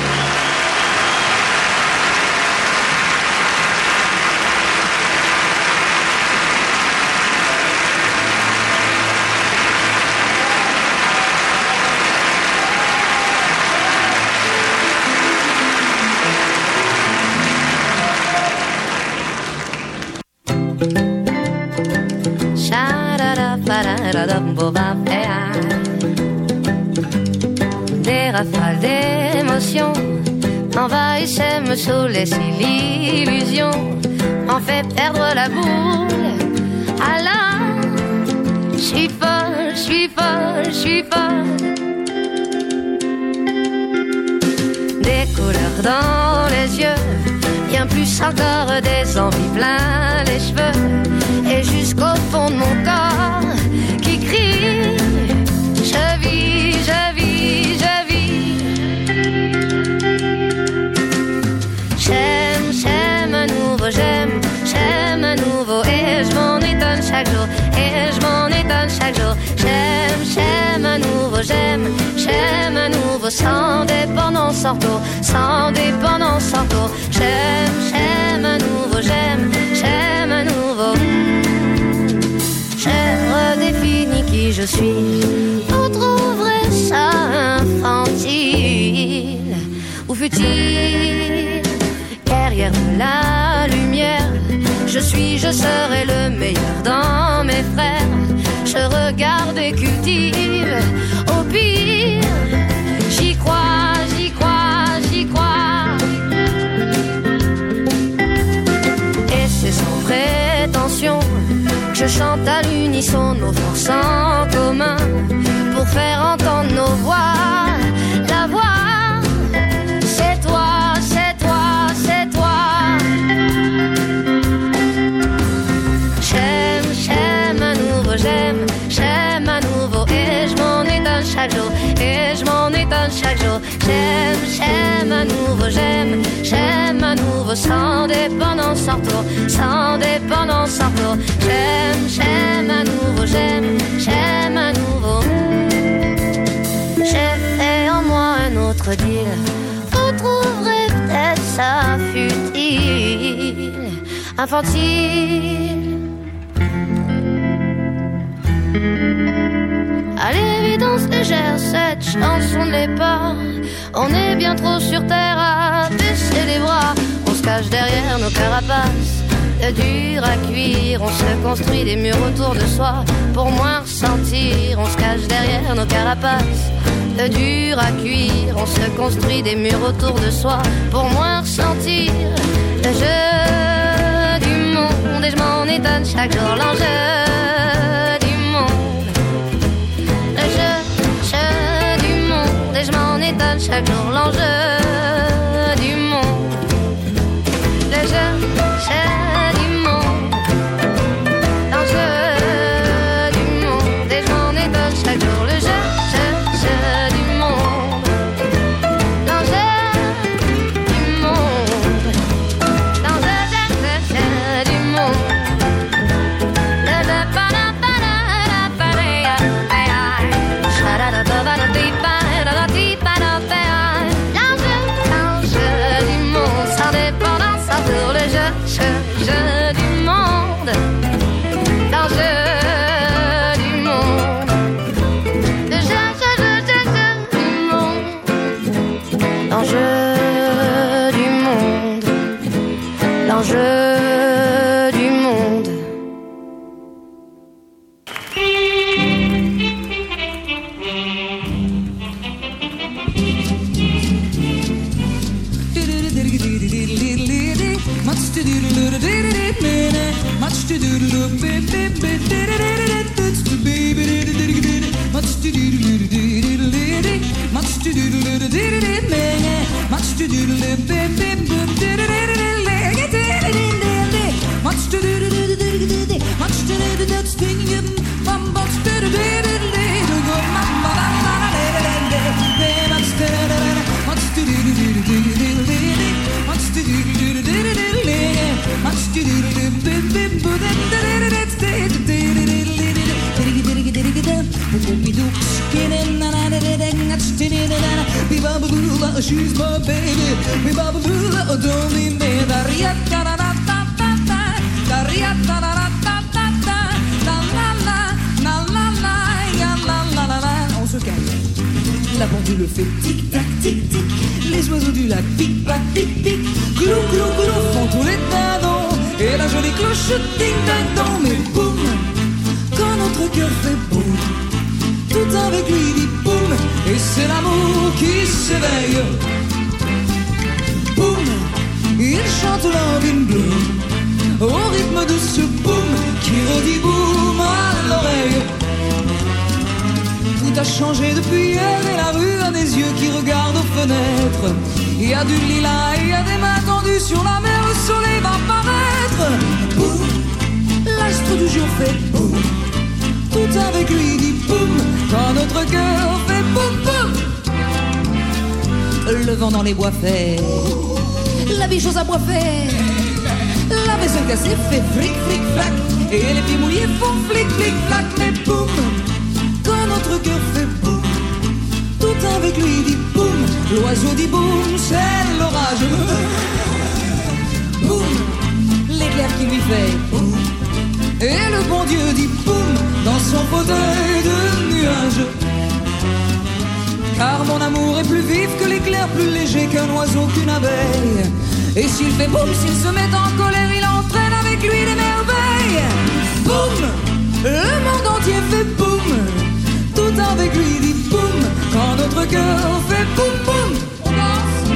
Des rafales d'émotions envahissaient, me saoulaient si l'illusion m'en fait perdre la boule. Alors, je suis folle, je suis folle, je suis folle. Des couleurs dans les yeux, bien plus encore des envies plein les cheveux, et jusqu'au fond de mon corps qui crie, je vis, je vis, je vis. J'aime, j'aime à nouveau, j'aime, j'aime à nouveau, et je m'en étonne chaque jour, et je m'en étonne chaque jour. J'aime, j'aime à nouveau, j'aime, j'aime à nouveau, sans dépendance, sans retour, sans dépendance, sans retour. J'aime, j'aime à nouveau, j'aime, j'aime à nouveau. J'ai redéfini qui je suis. Vous trouverez ça infantile ou futile. Guerrière de la lumière, je suis, je serai le meilleur dans mes frères. Je regarde et cultive. Au pire, j'y crois, j'y crois, j'y crois. Et c'est sans prétention que je chante à l'unisson nos forces en commun pour faire entendre nos voix. La voix, c'est toi, c'est toi, c'est toi. sans retour, sans dépendance, sans retour. J'aime, j'aime à nouveau, j'aime, j'aime à nouveau. J'ai fait en moi un autre deal. Vous trouverez peut-être ça futile, infantile. À l'évidence légère, cette chanson ne l'est pas. On est bien trop sur terre à baisser les bras. On se cache derrière nos carapaces de dur à cuire. On se construit des murs autour de soi pour moins ressentir. On se cache derrière nos carapaces de dur à cuire. On se construit des murs autour de soi pour moins ressentir le jeu du monde. Et je m'en étonne chaque jour, l'enjeu du monde. Le jeu, jeu du monde. Et je m'en étonne chaque jour, l'enjeu du monde. Le jeu, jeu du monde. L'enjeu du monde. Et je m'en étonne chaque jour, le jeu, jeu, jeu du monde. L'enjeu du monde. L'enjeu, jeu, jeu, jeu du monde. La la ba la ba la la ba la ya ba ya. Sha da da da da di ba da da di ba da ba ya. L'enjeu, l'enjeu du monde. Sans dépendance, sans tour, le jeu, jeu, jeu du monde. L'enjeu du monde. Le jeu, jeu, jeu, jeu, jeu du monde. L'enjeu du monde. L'enjeu du monde. Much to do, much to do, much to do, much to do, much to do, much to do, much to she's my baby, we baba boo, don't leave me. Da ria da da da da da da, da ria da da da da da da, la la la, la la la, ya la la la la. On se calme. La pendule fait tic tac tic tic, les oiseaux du lac pic pac pic pic, glou glou glou font tous les dindons, et la jolie cloche ding ding dong. Mais boum, quand notre cœur fait boum, tout avec lui dit boum, et c'est l'amour qui s'éveille. Boum, il chante Love in Bloom au rythme de ce boum qui redit boum à l'oreille. Tout a changé depuis hier et la rue a des yeux qui regardent aux fenêtres. Il y a du lilas, il y a des mains tendues sur la mer, le soleil va paraître. Boum, l'astre du jour fait boum, tout avec lui dit boum, quand notre cœur fait boum boum. Le vent dans les bois fait, la vie chose à bois fait, la vaisselle cassée fait fric fric flac, et les pieds mouillés font flic flic flac. Mais boum, quand notre cœur fait boum, tout avec lui dit boum, l'oiseau dit boum, c'est l'orage. Boum, l'éclair qui lui fait boum, et le bon Dieu dit boum dans son fauteuil de nuages. Car mon amour est plus vif que l'éclair, plus léger qu'un oiseau, qu'une abeille. Et s'il fait boum, s'il se met en colère, il entraîne avec lui les merveilles. Boum, le monde entier fait boum, tout avec lui dit boum, quand notre cœur fait boum boum. On danse.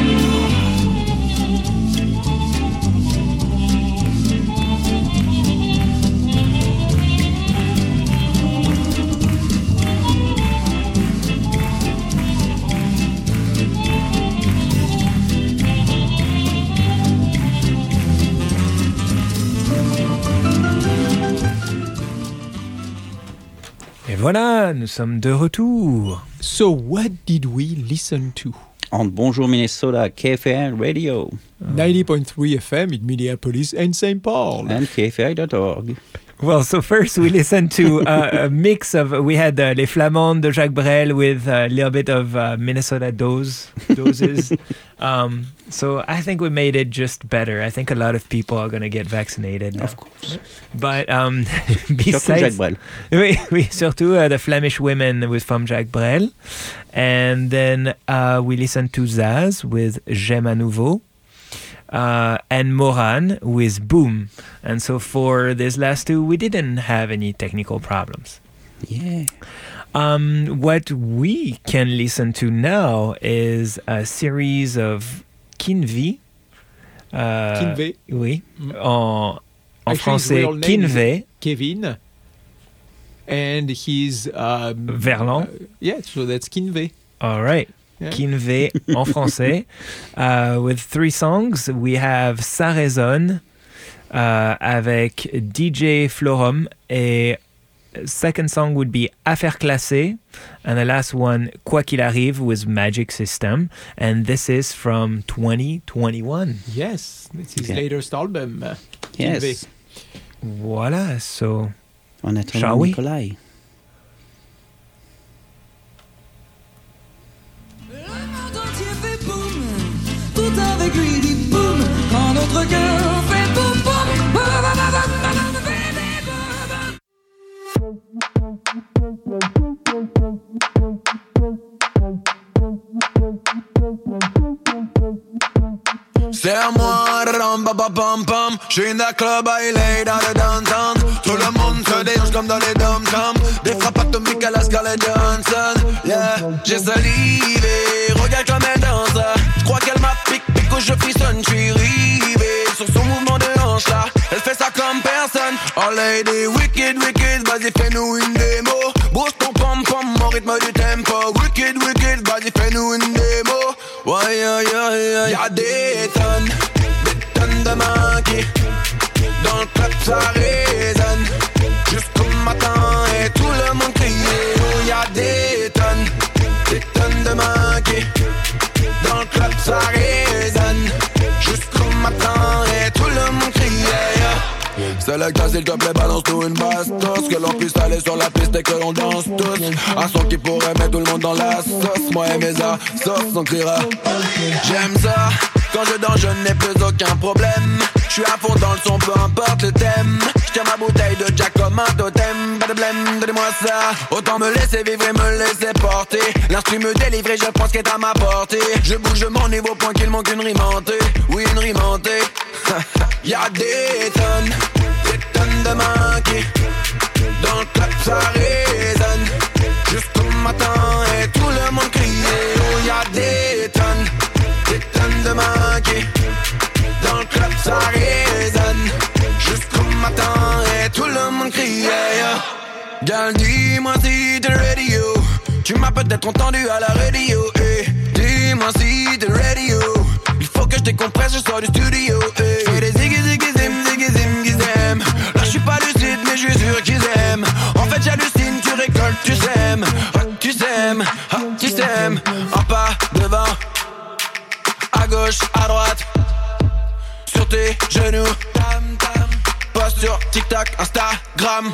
Et voilà, nous sommes de retour. So what did we listen to? on Bonjour Minnesota K F A I Radio. ninety point three F M in Minneapolis and Saint Paul. And K F A I dot org. Well, so first we listened to uh, a mix of, we had uh, Les Flamandes de Jacques Brel with a little bit of uh, Minnesota dose, doses. um, so I think we made it just better. I think a lot of people are going to get vaccinated now. Of course. But um, besides... Surtout Jacques Brel. Oui, oui, surtout uh, the Flemish Women with from Jacques Brel. And then uh, we listened to Zaz with J'aime à nouveau. Uh, and Moran with Boom. And so for this last two, we didn't have any technical problems. Yeah. Um, what we can listen to now is a series of Kinvey. Uh, Kinvey. Oui. Mm. En, en Actually, his français, real name is Kinvey. Kevin. And he's... Um, Verlan. Uh, yeah, so that's Kinvey. All right. Yeah. Kinvey en français. Uh, with three songs, we have Ça résonne uh, avec D J Florum. A second song would be Affaires classées. And the last one, Quoi qu'il arrive, with Magic System. And this is from twenty twenty-one. Yes, it's his Okay. latest album. Uh, Yes. Kinvey. Voilà, so... En attendant Shall we? Nikolai. Tout avec lui dit boum, quand notre cœur fait boum boum, boum, C'est à moi, ram ba ba pam pam. J'suis in the club, I lay dans le downtown. Tout le monde se déhanche comme dans les dom-toms. Des frappes atomiques à la Scarlett Johansson. Yeah, j'ai salivé, regarde comme elle danse. J'crois qu'elle m'a pique, pique où je frissonne. J'suis rivé sur son mouvement de hanche là. Elle fait ça comme personne. Oh lady, wicked, wicked, vas-y fais-nous une démo. Bouge ton pom pom au rythme du tempo. Wicked, wicked, vas-y fais-nous une démo. Ouais, yeah, yeah, yeah. Y'a des tonnes, des tonnes de manqués. Dans le club ça résonne jusqu'au matin et tout le monde crie. Oh, y'a des tonnes, des tonnes de manqués. Dans le club ça résonne jusqu'au matin et tout le monde crie. Yeah. Sélecta s'il te plaît balance-nous une bastos. Que l'on puisse aller sur la piste et que l'on danse tous. Un son qui pourrait mettre tout le monde dans la sauce. Moi et mes assos on criera. J'aime ça, quand je danse je n'ai plus aucun problème. J'suis à fond dans le son peu importe le thème. J'tiens ma bouteille de Jack comme un totem. Pas de blême, donnez-moi ça. Autant me laisser vivre et me laisser porter. L'instru me délivre et je pense qu'est à ma portée. Je bouge mon niveau point qu'il manque une rimentée. Oui une rimentée. Y'a des tonnes, des tonnes de manqués. Dans le club ça résonne jusqu'au matin et tout le monde crie. Oh y'a des tonnes, des tonnes de manqués. Dans le club ça résonne jusqu'au matin et tout le monde crie. Yeah. Girl, dis-moi si t'es ready, yo. Tu m'as peut-être entendu à la radio, eh. Dis-moi si t'es ready, yo. Il faut que je décompresse, je sors du studio, eh. J'fais des ziggy ziggy zim ziggy zim gizem. Là j'suis pas lucide mais j'suis sûr qu'ils aiment. En fait j'hallucine, tu récoltes, tu sèmes. Ah, tu sèmes, ah, tu sèmes. Un pas devant, à gauche, à droite. Sur tes genoux, poste sur TikTok, Instagram.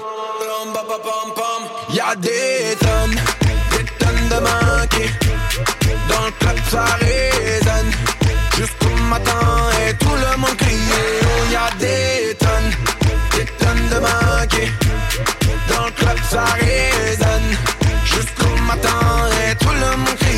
Y'a des tonnes, des tonnes de manqués. Dans le club ça résonne jusqu'au matin et tout le monde crie. Oh y'a des tonnes, des tonnes de manqués. Dans le club ça résonne jusqu'au matin et tout le monde crie.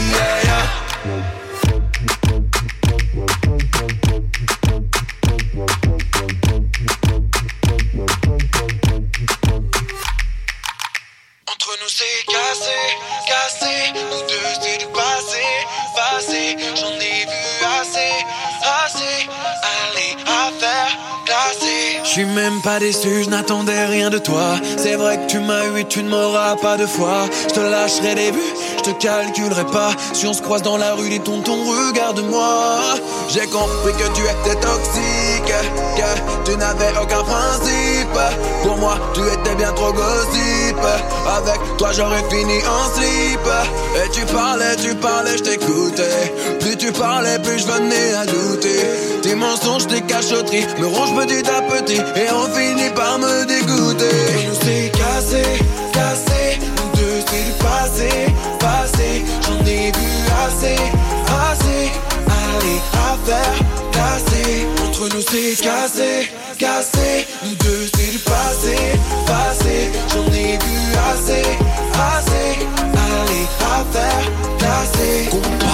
Entre nous c'est cassé, cassé. Nous deux c'est du passé, passé. J'en ai vu assez, assez. Allez, affaire classée. J'suis même pas déçu, je n'attendais rien de toi. C'est vrai que tu m'as eu et tu ne m'auras pas deux fois. Je te lâcherai des vues, je te calculerai pas. Si on se croise dans la rue, les tontons, regarde-moi. J'ai compris que tu étais toxique, que tu n'avais aucun principe. Pour moi, tu étais bien trop gossip. Avec toi, j'aurais fini en slip. Et tu parlais, tu parlais, je t'écoutais. Plus tu parlais, plus je venais à douter. Tes mensonges, tes cachotteries me rongent petit à petit et on finit par me dégoûter. Nous c'est cassé, cassé, nous deux c'est du passé, passé. J'en ai vu assez, assez. Allez, affaire cassée. Entre nous c'est cassé, cassé. Nous deux c'est du passé, passé. J'en ai vu assez, assez. Allez, affaire cassée. Combat.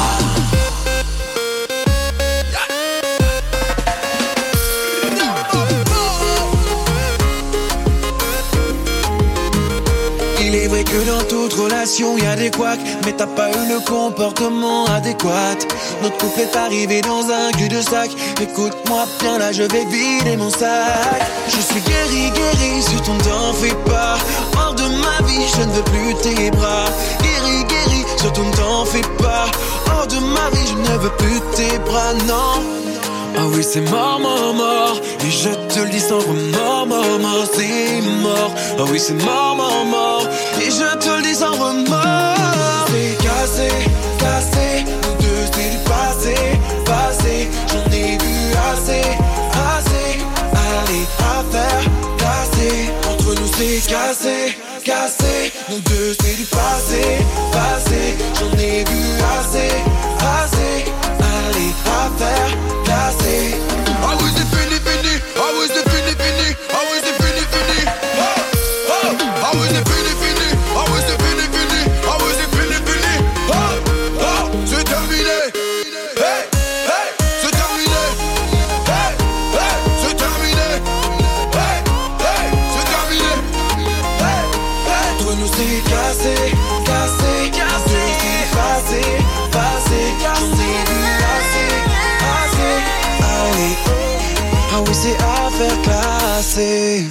Il est vrai que dans toute relation y a des couacs, mais t'as pas eu le comportement adéquat. Notre couple est arrivé dans un cul-de-sac. Écoute-moi bien là, je vais vider mon sac. Je suis guéri, guéri, sur ton t'en fais pas. Hors de ma vie, je ne veux plus tes bras. Guéri, guéri, sur ton t'en fais pas. Hors de ma vie, je ne veux plus tes bras, non. Ah oui c'est mort, mort, mort. Et je te le dis sans remords, mort, mort, c'est mort. Ah oui c'est mort, mort, mort. Et je te le dis sans remords. C'est cassé, cassé. Nous deux c'est du passé, passé. J'en ai vu assez, assez. Allez, affaire cassée. Entre nous c'est cassé, cassé. Nous deux c'est du passé, passé. J'en ai vu assez, assez. Allez, affaire cassée. Ah oui c'est fini, fini. Ah oui c'est fini, fini. Ah oui c'est fini, fini. Oh, oh. Ah oui c'est fini, fini. Ah oui c'est fini, fini. Ah oui c'est fini, fini. Oh, oh. C'est terminé. Hey, hey. C'est terminé. Hey, hey. C'est terminé. Hey, hey. C'est terminé. Hey, hey. Entre nous c'est cassé, cassé, cassé. C'est passé, passé. J'en ai vu assez, assez. Allez, ah oui c'est affaire classée.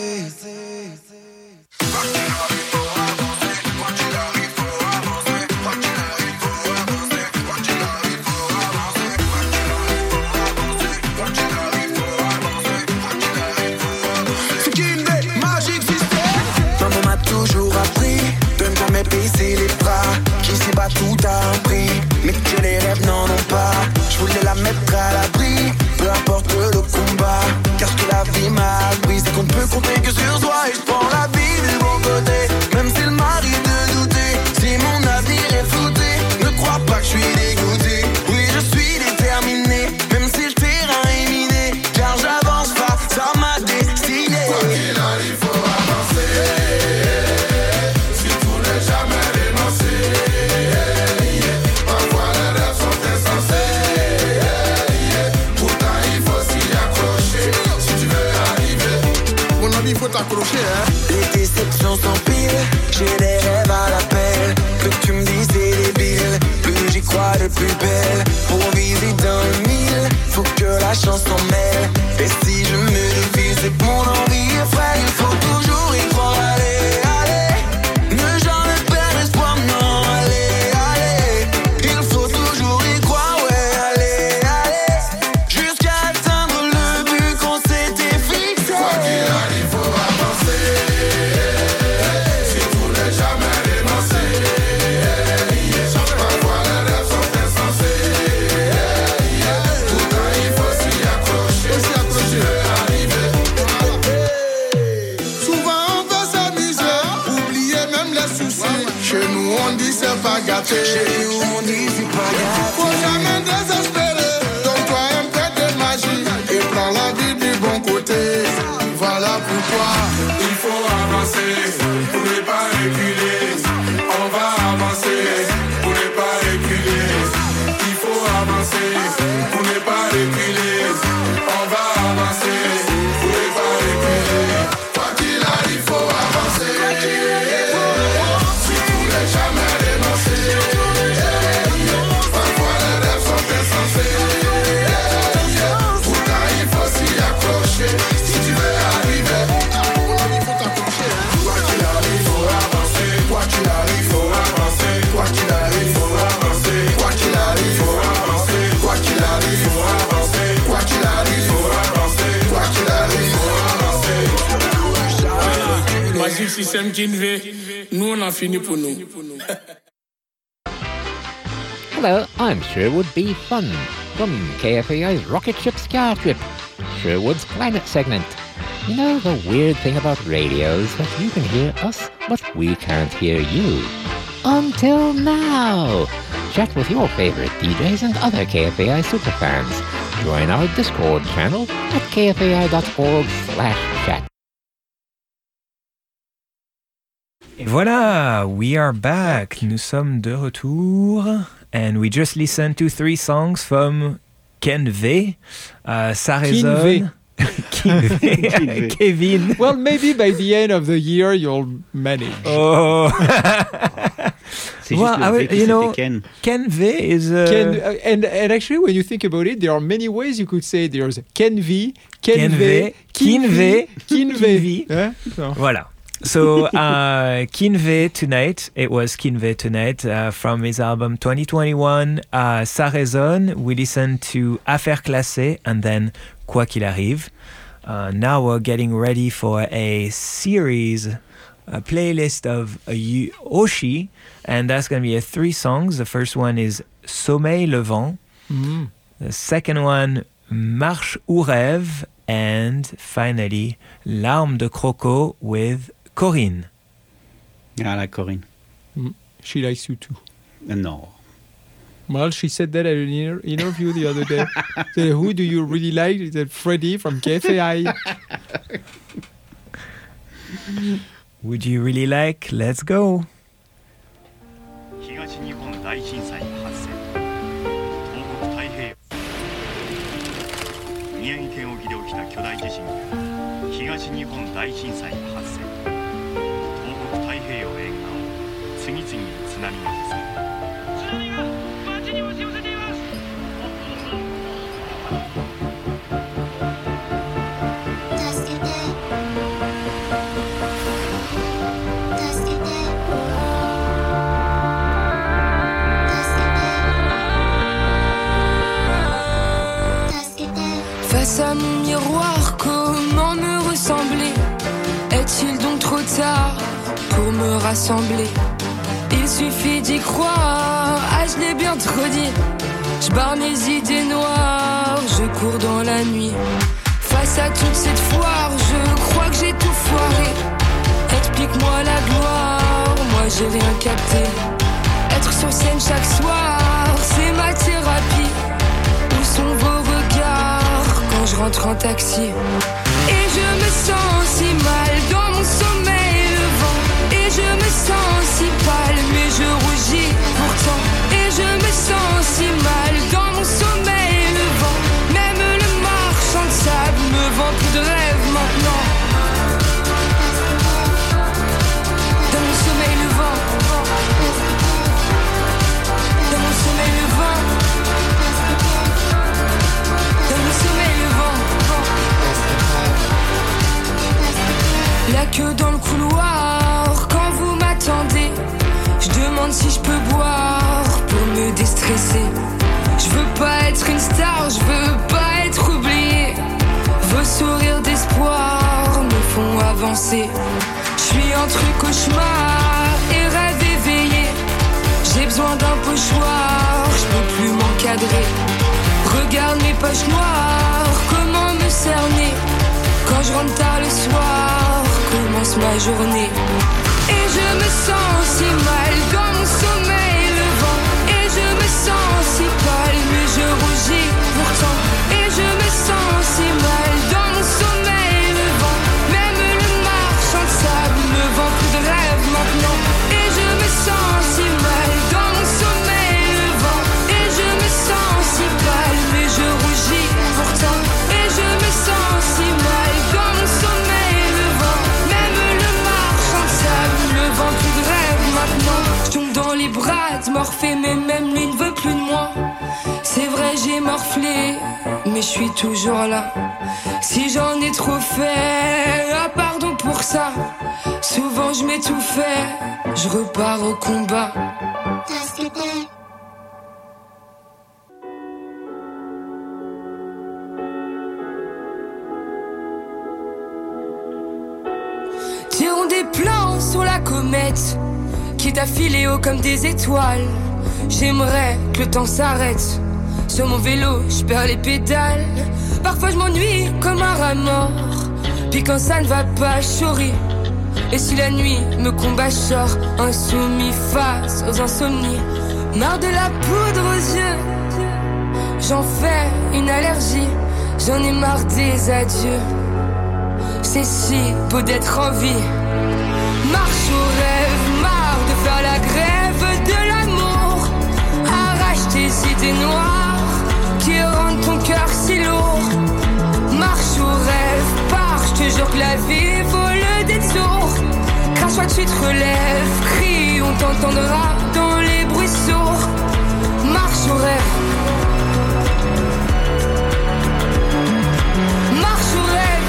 Maman m'a toujours appris de ne jamais baisser les bras. Qu'ici bas tout a un prix, mais que les rêves n'en ont pas. Je voulais la mettre à l'abri, peu importe le combat. Car ce que la vie m'a appris, c'est qu'on ne peut compter que sur soi. Et je prends la vie du bon côté, même s'il m'arrive de douter. Si mon avenir est flouté, ne crois pas que je suis dégoûté. Oui je suis déterminé, même si le terrain est miné. Car j'avance pas, ça m'a destiné. Quoi qu'il arrive, faut avancer. Si tu n'es jamais dénoncé, parfois les rêves sont insensés. Pourtant il faut s'y accrocher si tu veux arriver. Mon ami, il faut t'accrocher, hein. Les déceptions s'empilent, j'ai des rêves à l'appel. Que tu me dises c'est débile, plus j'y crois de plus belle. Pour viser dans le mille, faut que la chance s'en mêle. Et si je me défile, c'est que mon envie est frêle. Il faut toujours y croire, allez, allez. Ne jamais perdre espoir, non, allez, allez. Il faut toujours y croire, ouais, allez, allez. Jusqu'à atteindre le but qu'on s'était fixé. Quoi qu'il arrive, faut avancer. Si tu n'es jamais dénoncé, parfois les rêves sont insensés. Pourtant il faut s'y accrocher si tu veux arriver. Souvent on va s'amuser, oublier même les soucis. Chez nous on dit c'est pas gâté. Chez nous on dit c'est pas gâté. Faut jamais désespérer, donne-toi un peu de magie et prends la vie du bon côté. Voilà pourquoi il faut avancer pour ne pas reculer. On va avancer pour ne pas reculer. Il faut avancer pour ne pas reculer. On va avancer pour ne pas reculer. Quoi qu'il arrive, faut avancer. Si tu n'es jamais dénoncé, parfois les rêves sont insensés. Pourtant il faut s'y accrocher si tu veux arriver. Quoi qu'il arrive, faut avancer. Quoi qu'il arrive, faut avancer. Quoi qu'il arrive. le système Kinvé. Nous, on a fini pour nous. Hello, I'm Sherwood B. Fun from K F A I's Rocket Ship Scar Trip, Sherwood's Planet segment. You know, the weird thing about radio is that you can hear us, but we can't hear you. Until now. Chat with your favorite D Js and other K F A I superfans. Join our Discord channel at kfai.org slash chat. Et voilà, we are back. Nous sommes de retour. And we just listened to three songs from Ken V. Uh, ça résonne. Kinvé. Kevin. Well, maybe by the end of the year, you'll manage. Oh. Well, I would, you know, Ken. Ken V is... Uh, Ken, uh, and, and actually, when you think about it, there are many ways you could say there's Ken V, Ken, Ken V, V, Kin V, Kin V. Kin V. So. Voilà. So, uh, Kinvé Tonight, it was Kinvé Tonight uh, from his album twenty twenty-one, uh, Ça résonne. We listened to Affaires classées and then Quoi qu'il arrive. Uh, now we're getting ready for a series, a playlist of uh, Oshi, and that's going to be a three songs. The first one is Sommeil levant. Mm. The second one, Marche ou rêve. And finally, Larmes de Croco with Corinne. I like Corinne. Mm. She likes you too. Uh, no. Well, she said that at an inter- interview the other day. Said, who do you really like? She said, Freddie from K F A I. Would you really like? Let's go. 東日本大震災発生。東北太平洋。宮城県沖で起きた巨大地震による東日本大震災発生。東北太平洋沿岸を次々に津波が襲う。津波が町に押し寄せています。助けて。助けて。 Face à mon miroir, comment me ressembler? Est-il donc trop tard pour me rassembler? Il suffit d'y croire, ah je l'ai bien trop dit. Je barre mes idées noires, je cours dans la nuit. Face à toute cette foire, je crois que j'ai tout foiré. Explique-moi la gloire, moi j'ai rien capté. Être sur scène chaque soir, c'est ma thérapie. Où sont vos regards quand je rentre en taxi? Et je me sens si mal dans mon sommeil levant. Et je me sens si pâle, mais je rougis pourtant. Et je me sens si mal dans mon sommeil levant. Même le marchand de sable me vend plus de rêve maintenant. Dans mon sommeil levant. Dans mon sommeil levant. Dans mon sommeil levant. La queue dans le couloir quand vous m'attendez. Je demande si je peux boire pour me déstresser. Je veux pas être une star, je veux pas être oublié. Vos sourires d'espoir me font avancer. Je suis entre cauchemar et rêve éveillé. J'ai besoin d'un pochoir, je peux plus m'encadrer. Regarde mes poches noires, comment me cerner? Quand je rentre tard le soir, commence ma journée. Et je me sens si mal dans mon sommeil levant. Et je me sens si pâle, mais je rougis pourtant. Et je me sens si mal dans mon sommeil levant. Même le marchand de sable me vend plus de rêve maintenant. Et je me sens si mal dans mon sommeil levant. Et je me sens si pâle, mais je rougis pourtant. Et je me sens si mal dans mon sommeil levant. Même le marchand de sable me vend plus de rêve maintenant. Je tombe dans les bras de Morphée, mais même lui ne veut plus de moi. C'est vrai, j'ai morflé, mais je suis toujours là. Si j'en ai trop fait, ah pardon pour ça. Souvent je m'étouffais, je repars au combat. Tirons des des plans sur la comète qui t'a filé haut comme des étoiles. J'aimerais que le temps s'arrête. Sur mon vélo, je perds les pédales. Parfois je m'ennuie comme un rat mort. Puis quand ça ne va pas, je souris. Et si la nuit me combat, je sors insoumis face aux insomnies. Marre de la poudre aux yeux, j'en fais une allergie. J'en ai marre des adieux. C'est si beau d'être en vie. Marche au rêve, marre de faire la grève de l'amour. Arrache tes idées noires qui rendent ton cœur si lourd. Marche au rêve, pars, je te jure que la vie vaut le détour. Crache-toi, tu te relèves, crie, on t'entendra dans les bruits sourds. Marche au rêve. Marche au rêve.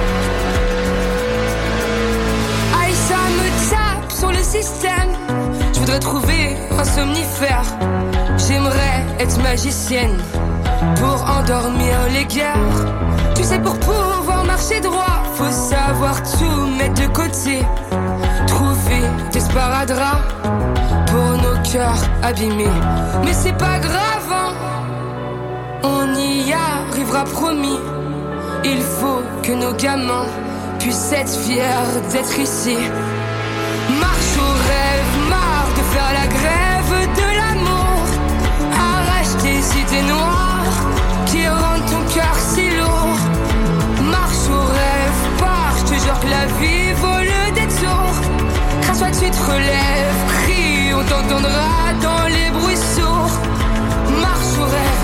Aïe, ça me tape sur le système. Je voudrais trouver un somnifère. J'aimerais être magicienne pour endormir les guerres. Tu sais, pour pouvoir marcher droit, faut savoir tout mettre de côté. Trouver des sparadraps pour nos cœurs abîmés. Mais c'est pas grave, hein, on y arrivera promis. Il faut que nos gamins puissent être fiers d'être ici. Marche au rêve, marre de faire la grève de l'amour. Arrache tes idées noires qui rendent ton cœur si lourd. Marche au rêve, pars, je te jure que la vie vaut le détour. Crache-toi, tu te relèves, crie, on t'entendra dans les bruits sourds. Marche au rêve.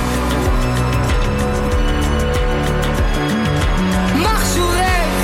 Marche au rêve.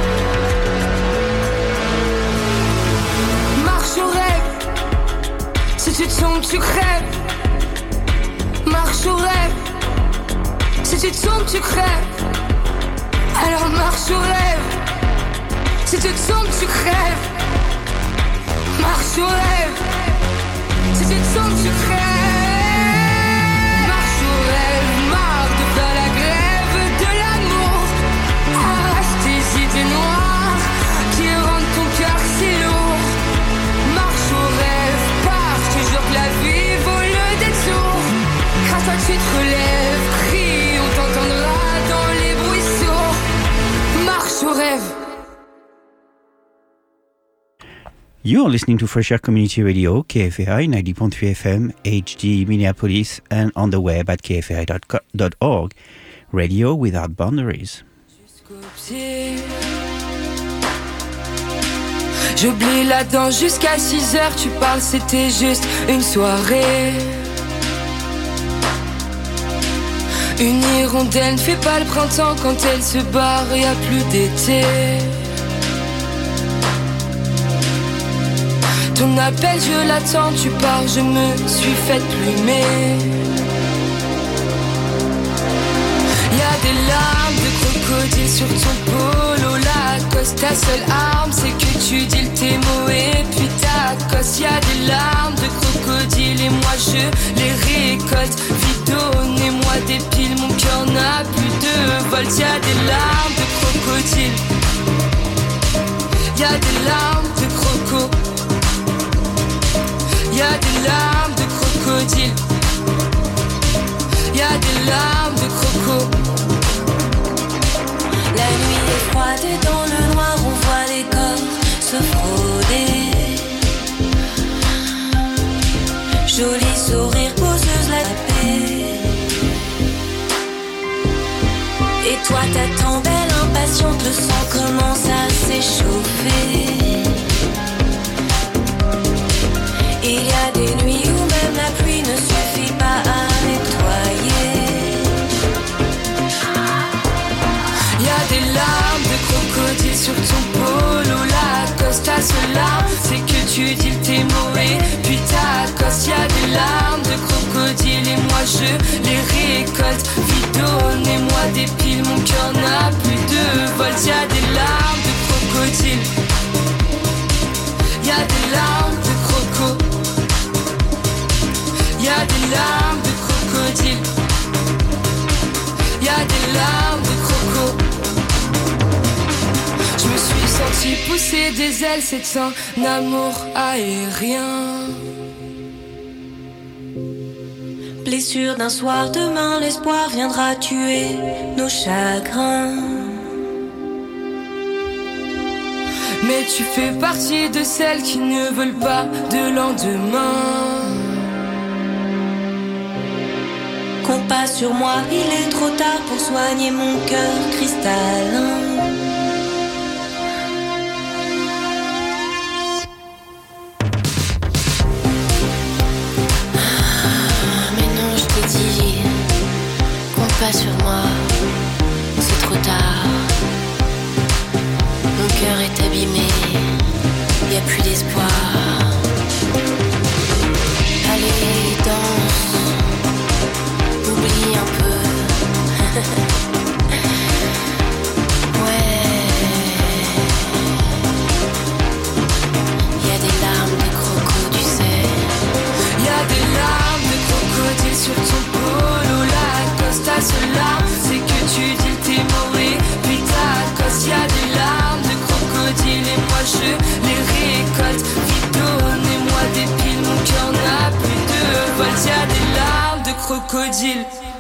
Marche au rêve. Si tu tombes, tu crèves. Marche au rêve. Si tu tombes, tu crèves. Alors marche au rêve. Si tu tombes, tu crèves. Marche au rêve. Si tu tombes, tu crèves. Marche au rêve. Marre de faire la grève de l'amour. Arrache tes idées noires qui rendent ton cœur si lourd. Marche au rêve. Pars, je te jure que la vie vaut le détour. Crache-toi, tu te relèves. Crie, on t'entendra dans les bruits sourds. Marche au rêve. You're listening to Fresh Air Community Radio, K F A I ninety point three F M, H D Minneapolis, and on the web at k f a i dot org. Radio without boundaries. J'oublie la danse jusqu'à six heures, tu parles, c'était juste une soirée. Une hirondelle ne fait pas le printemps quand elle se barre, y a plus d'été. Ton appel, je l'attends, tu pars, je me suis faite plumer. Y'a des larmes de crocodile sur ton polo Lacoste. Ta seule arme, c'est que tu dis tes mots et puis t'accostes. Y'a des larmes de crocodile et moi je les récolte. Vite, donnez-moi des piles, mon cœur n'a plus de volt. Y'a des larmes de crocodile. Y'a des larmes de croco. Y'a des larmes de crocodile. Y'a des larmes de croco. La nuit est froide et dans le noir on voit les corps se frauder. Joli sourire, poseuse la paix. Et toi t'attends belle impatiente, le sang commence à s'échauffer. Il y a des nuits où même la pluie ne suffit pas à nettoyer. Il y a des larmes de crocodile sur ton polo Lacoste. Ta seule larme, c'est que tu dis tes mots et puis t'accostes. Il y a des larmes de crocodile et moi je les récolte. Vite, donnez-moi des piles, mon cœur n'a plus de volt. Il y a des larmes de crocodile. Il y a des larmes de croco. Y'a des larmes de crocodile. Y'a des larmes de croco. Je me suis sentie petit pousser des ailes, c'est un amour aérien. Blessure d'un soir, demain l'espoir viendra tuer nos chagrins. Mais tu fais partie de celles qui ne veulent pas de lendemain. Compas sur moi, il est trop tard pour soigner mon cœur cristallin. Pas sur moi, c'est trop tard. Mon cœur est abîmé, y a plus d'espoir. Allez, danse, oublie un peu. Ouais. Y a des larmes de croco, tu sais. Y a des larmes de crocodile sur ton polo Lacoste. Ta seule larme, c'est que tu dis t'es mauvais. Puis t'accostes, y a des larmes de crocodile et moi je les récolte. Vite donnez-moi des piles, mon cœur n'a plus de vol. Y a des larmes de crocodile.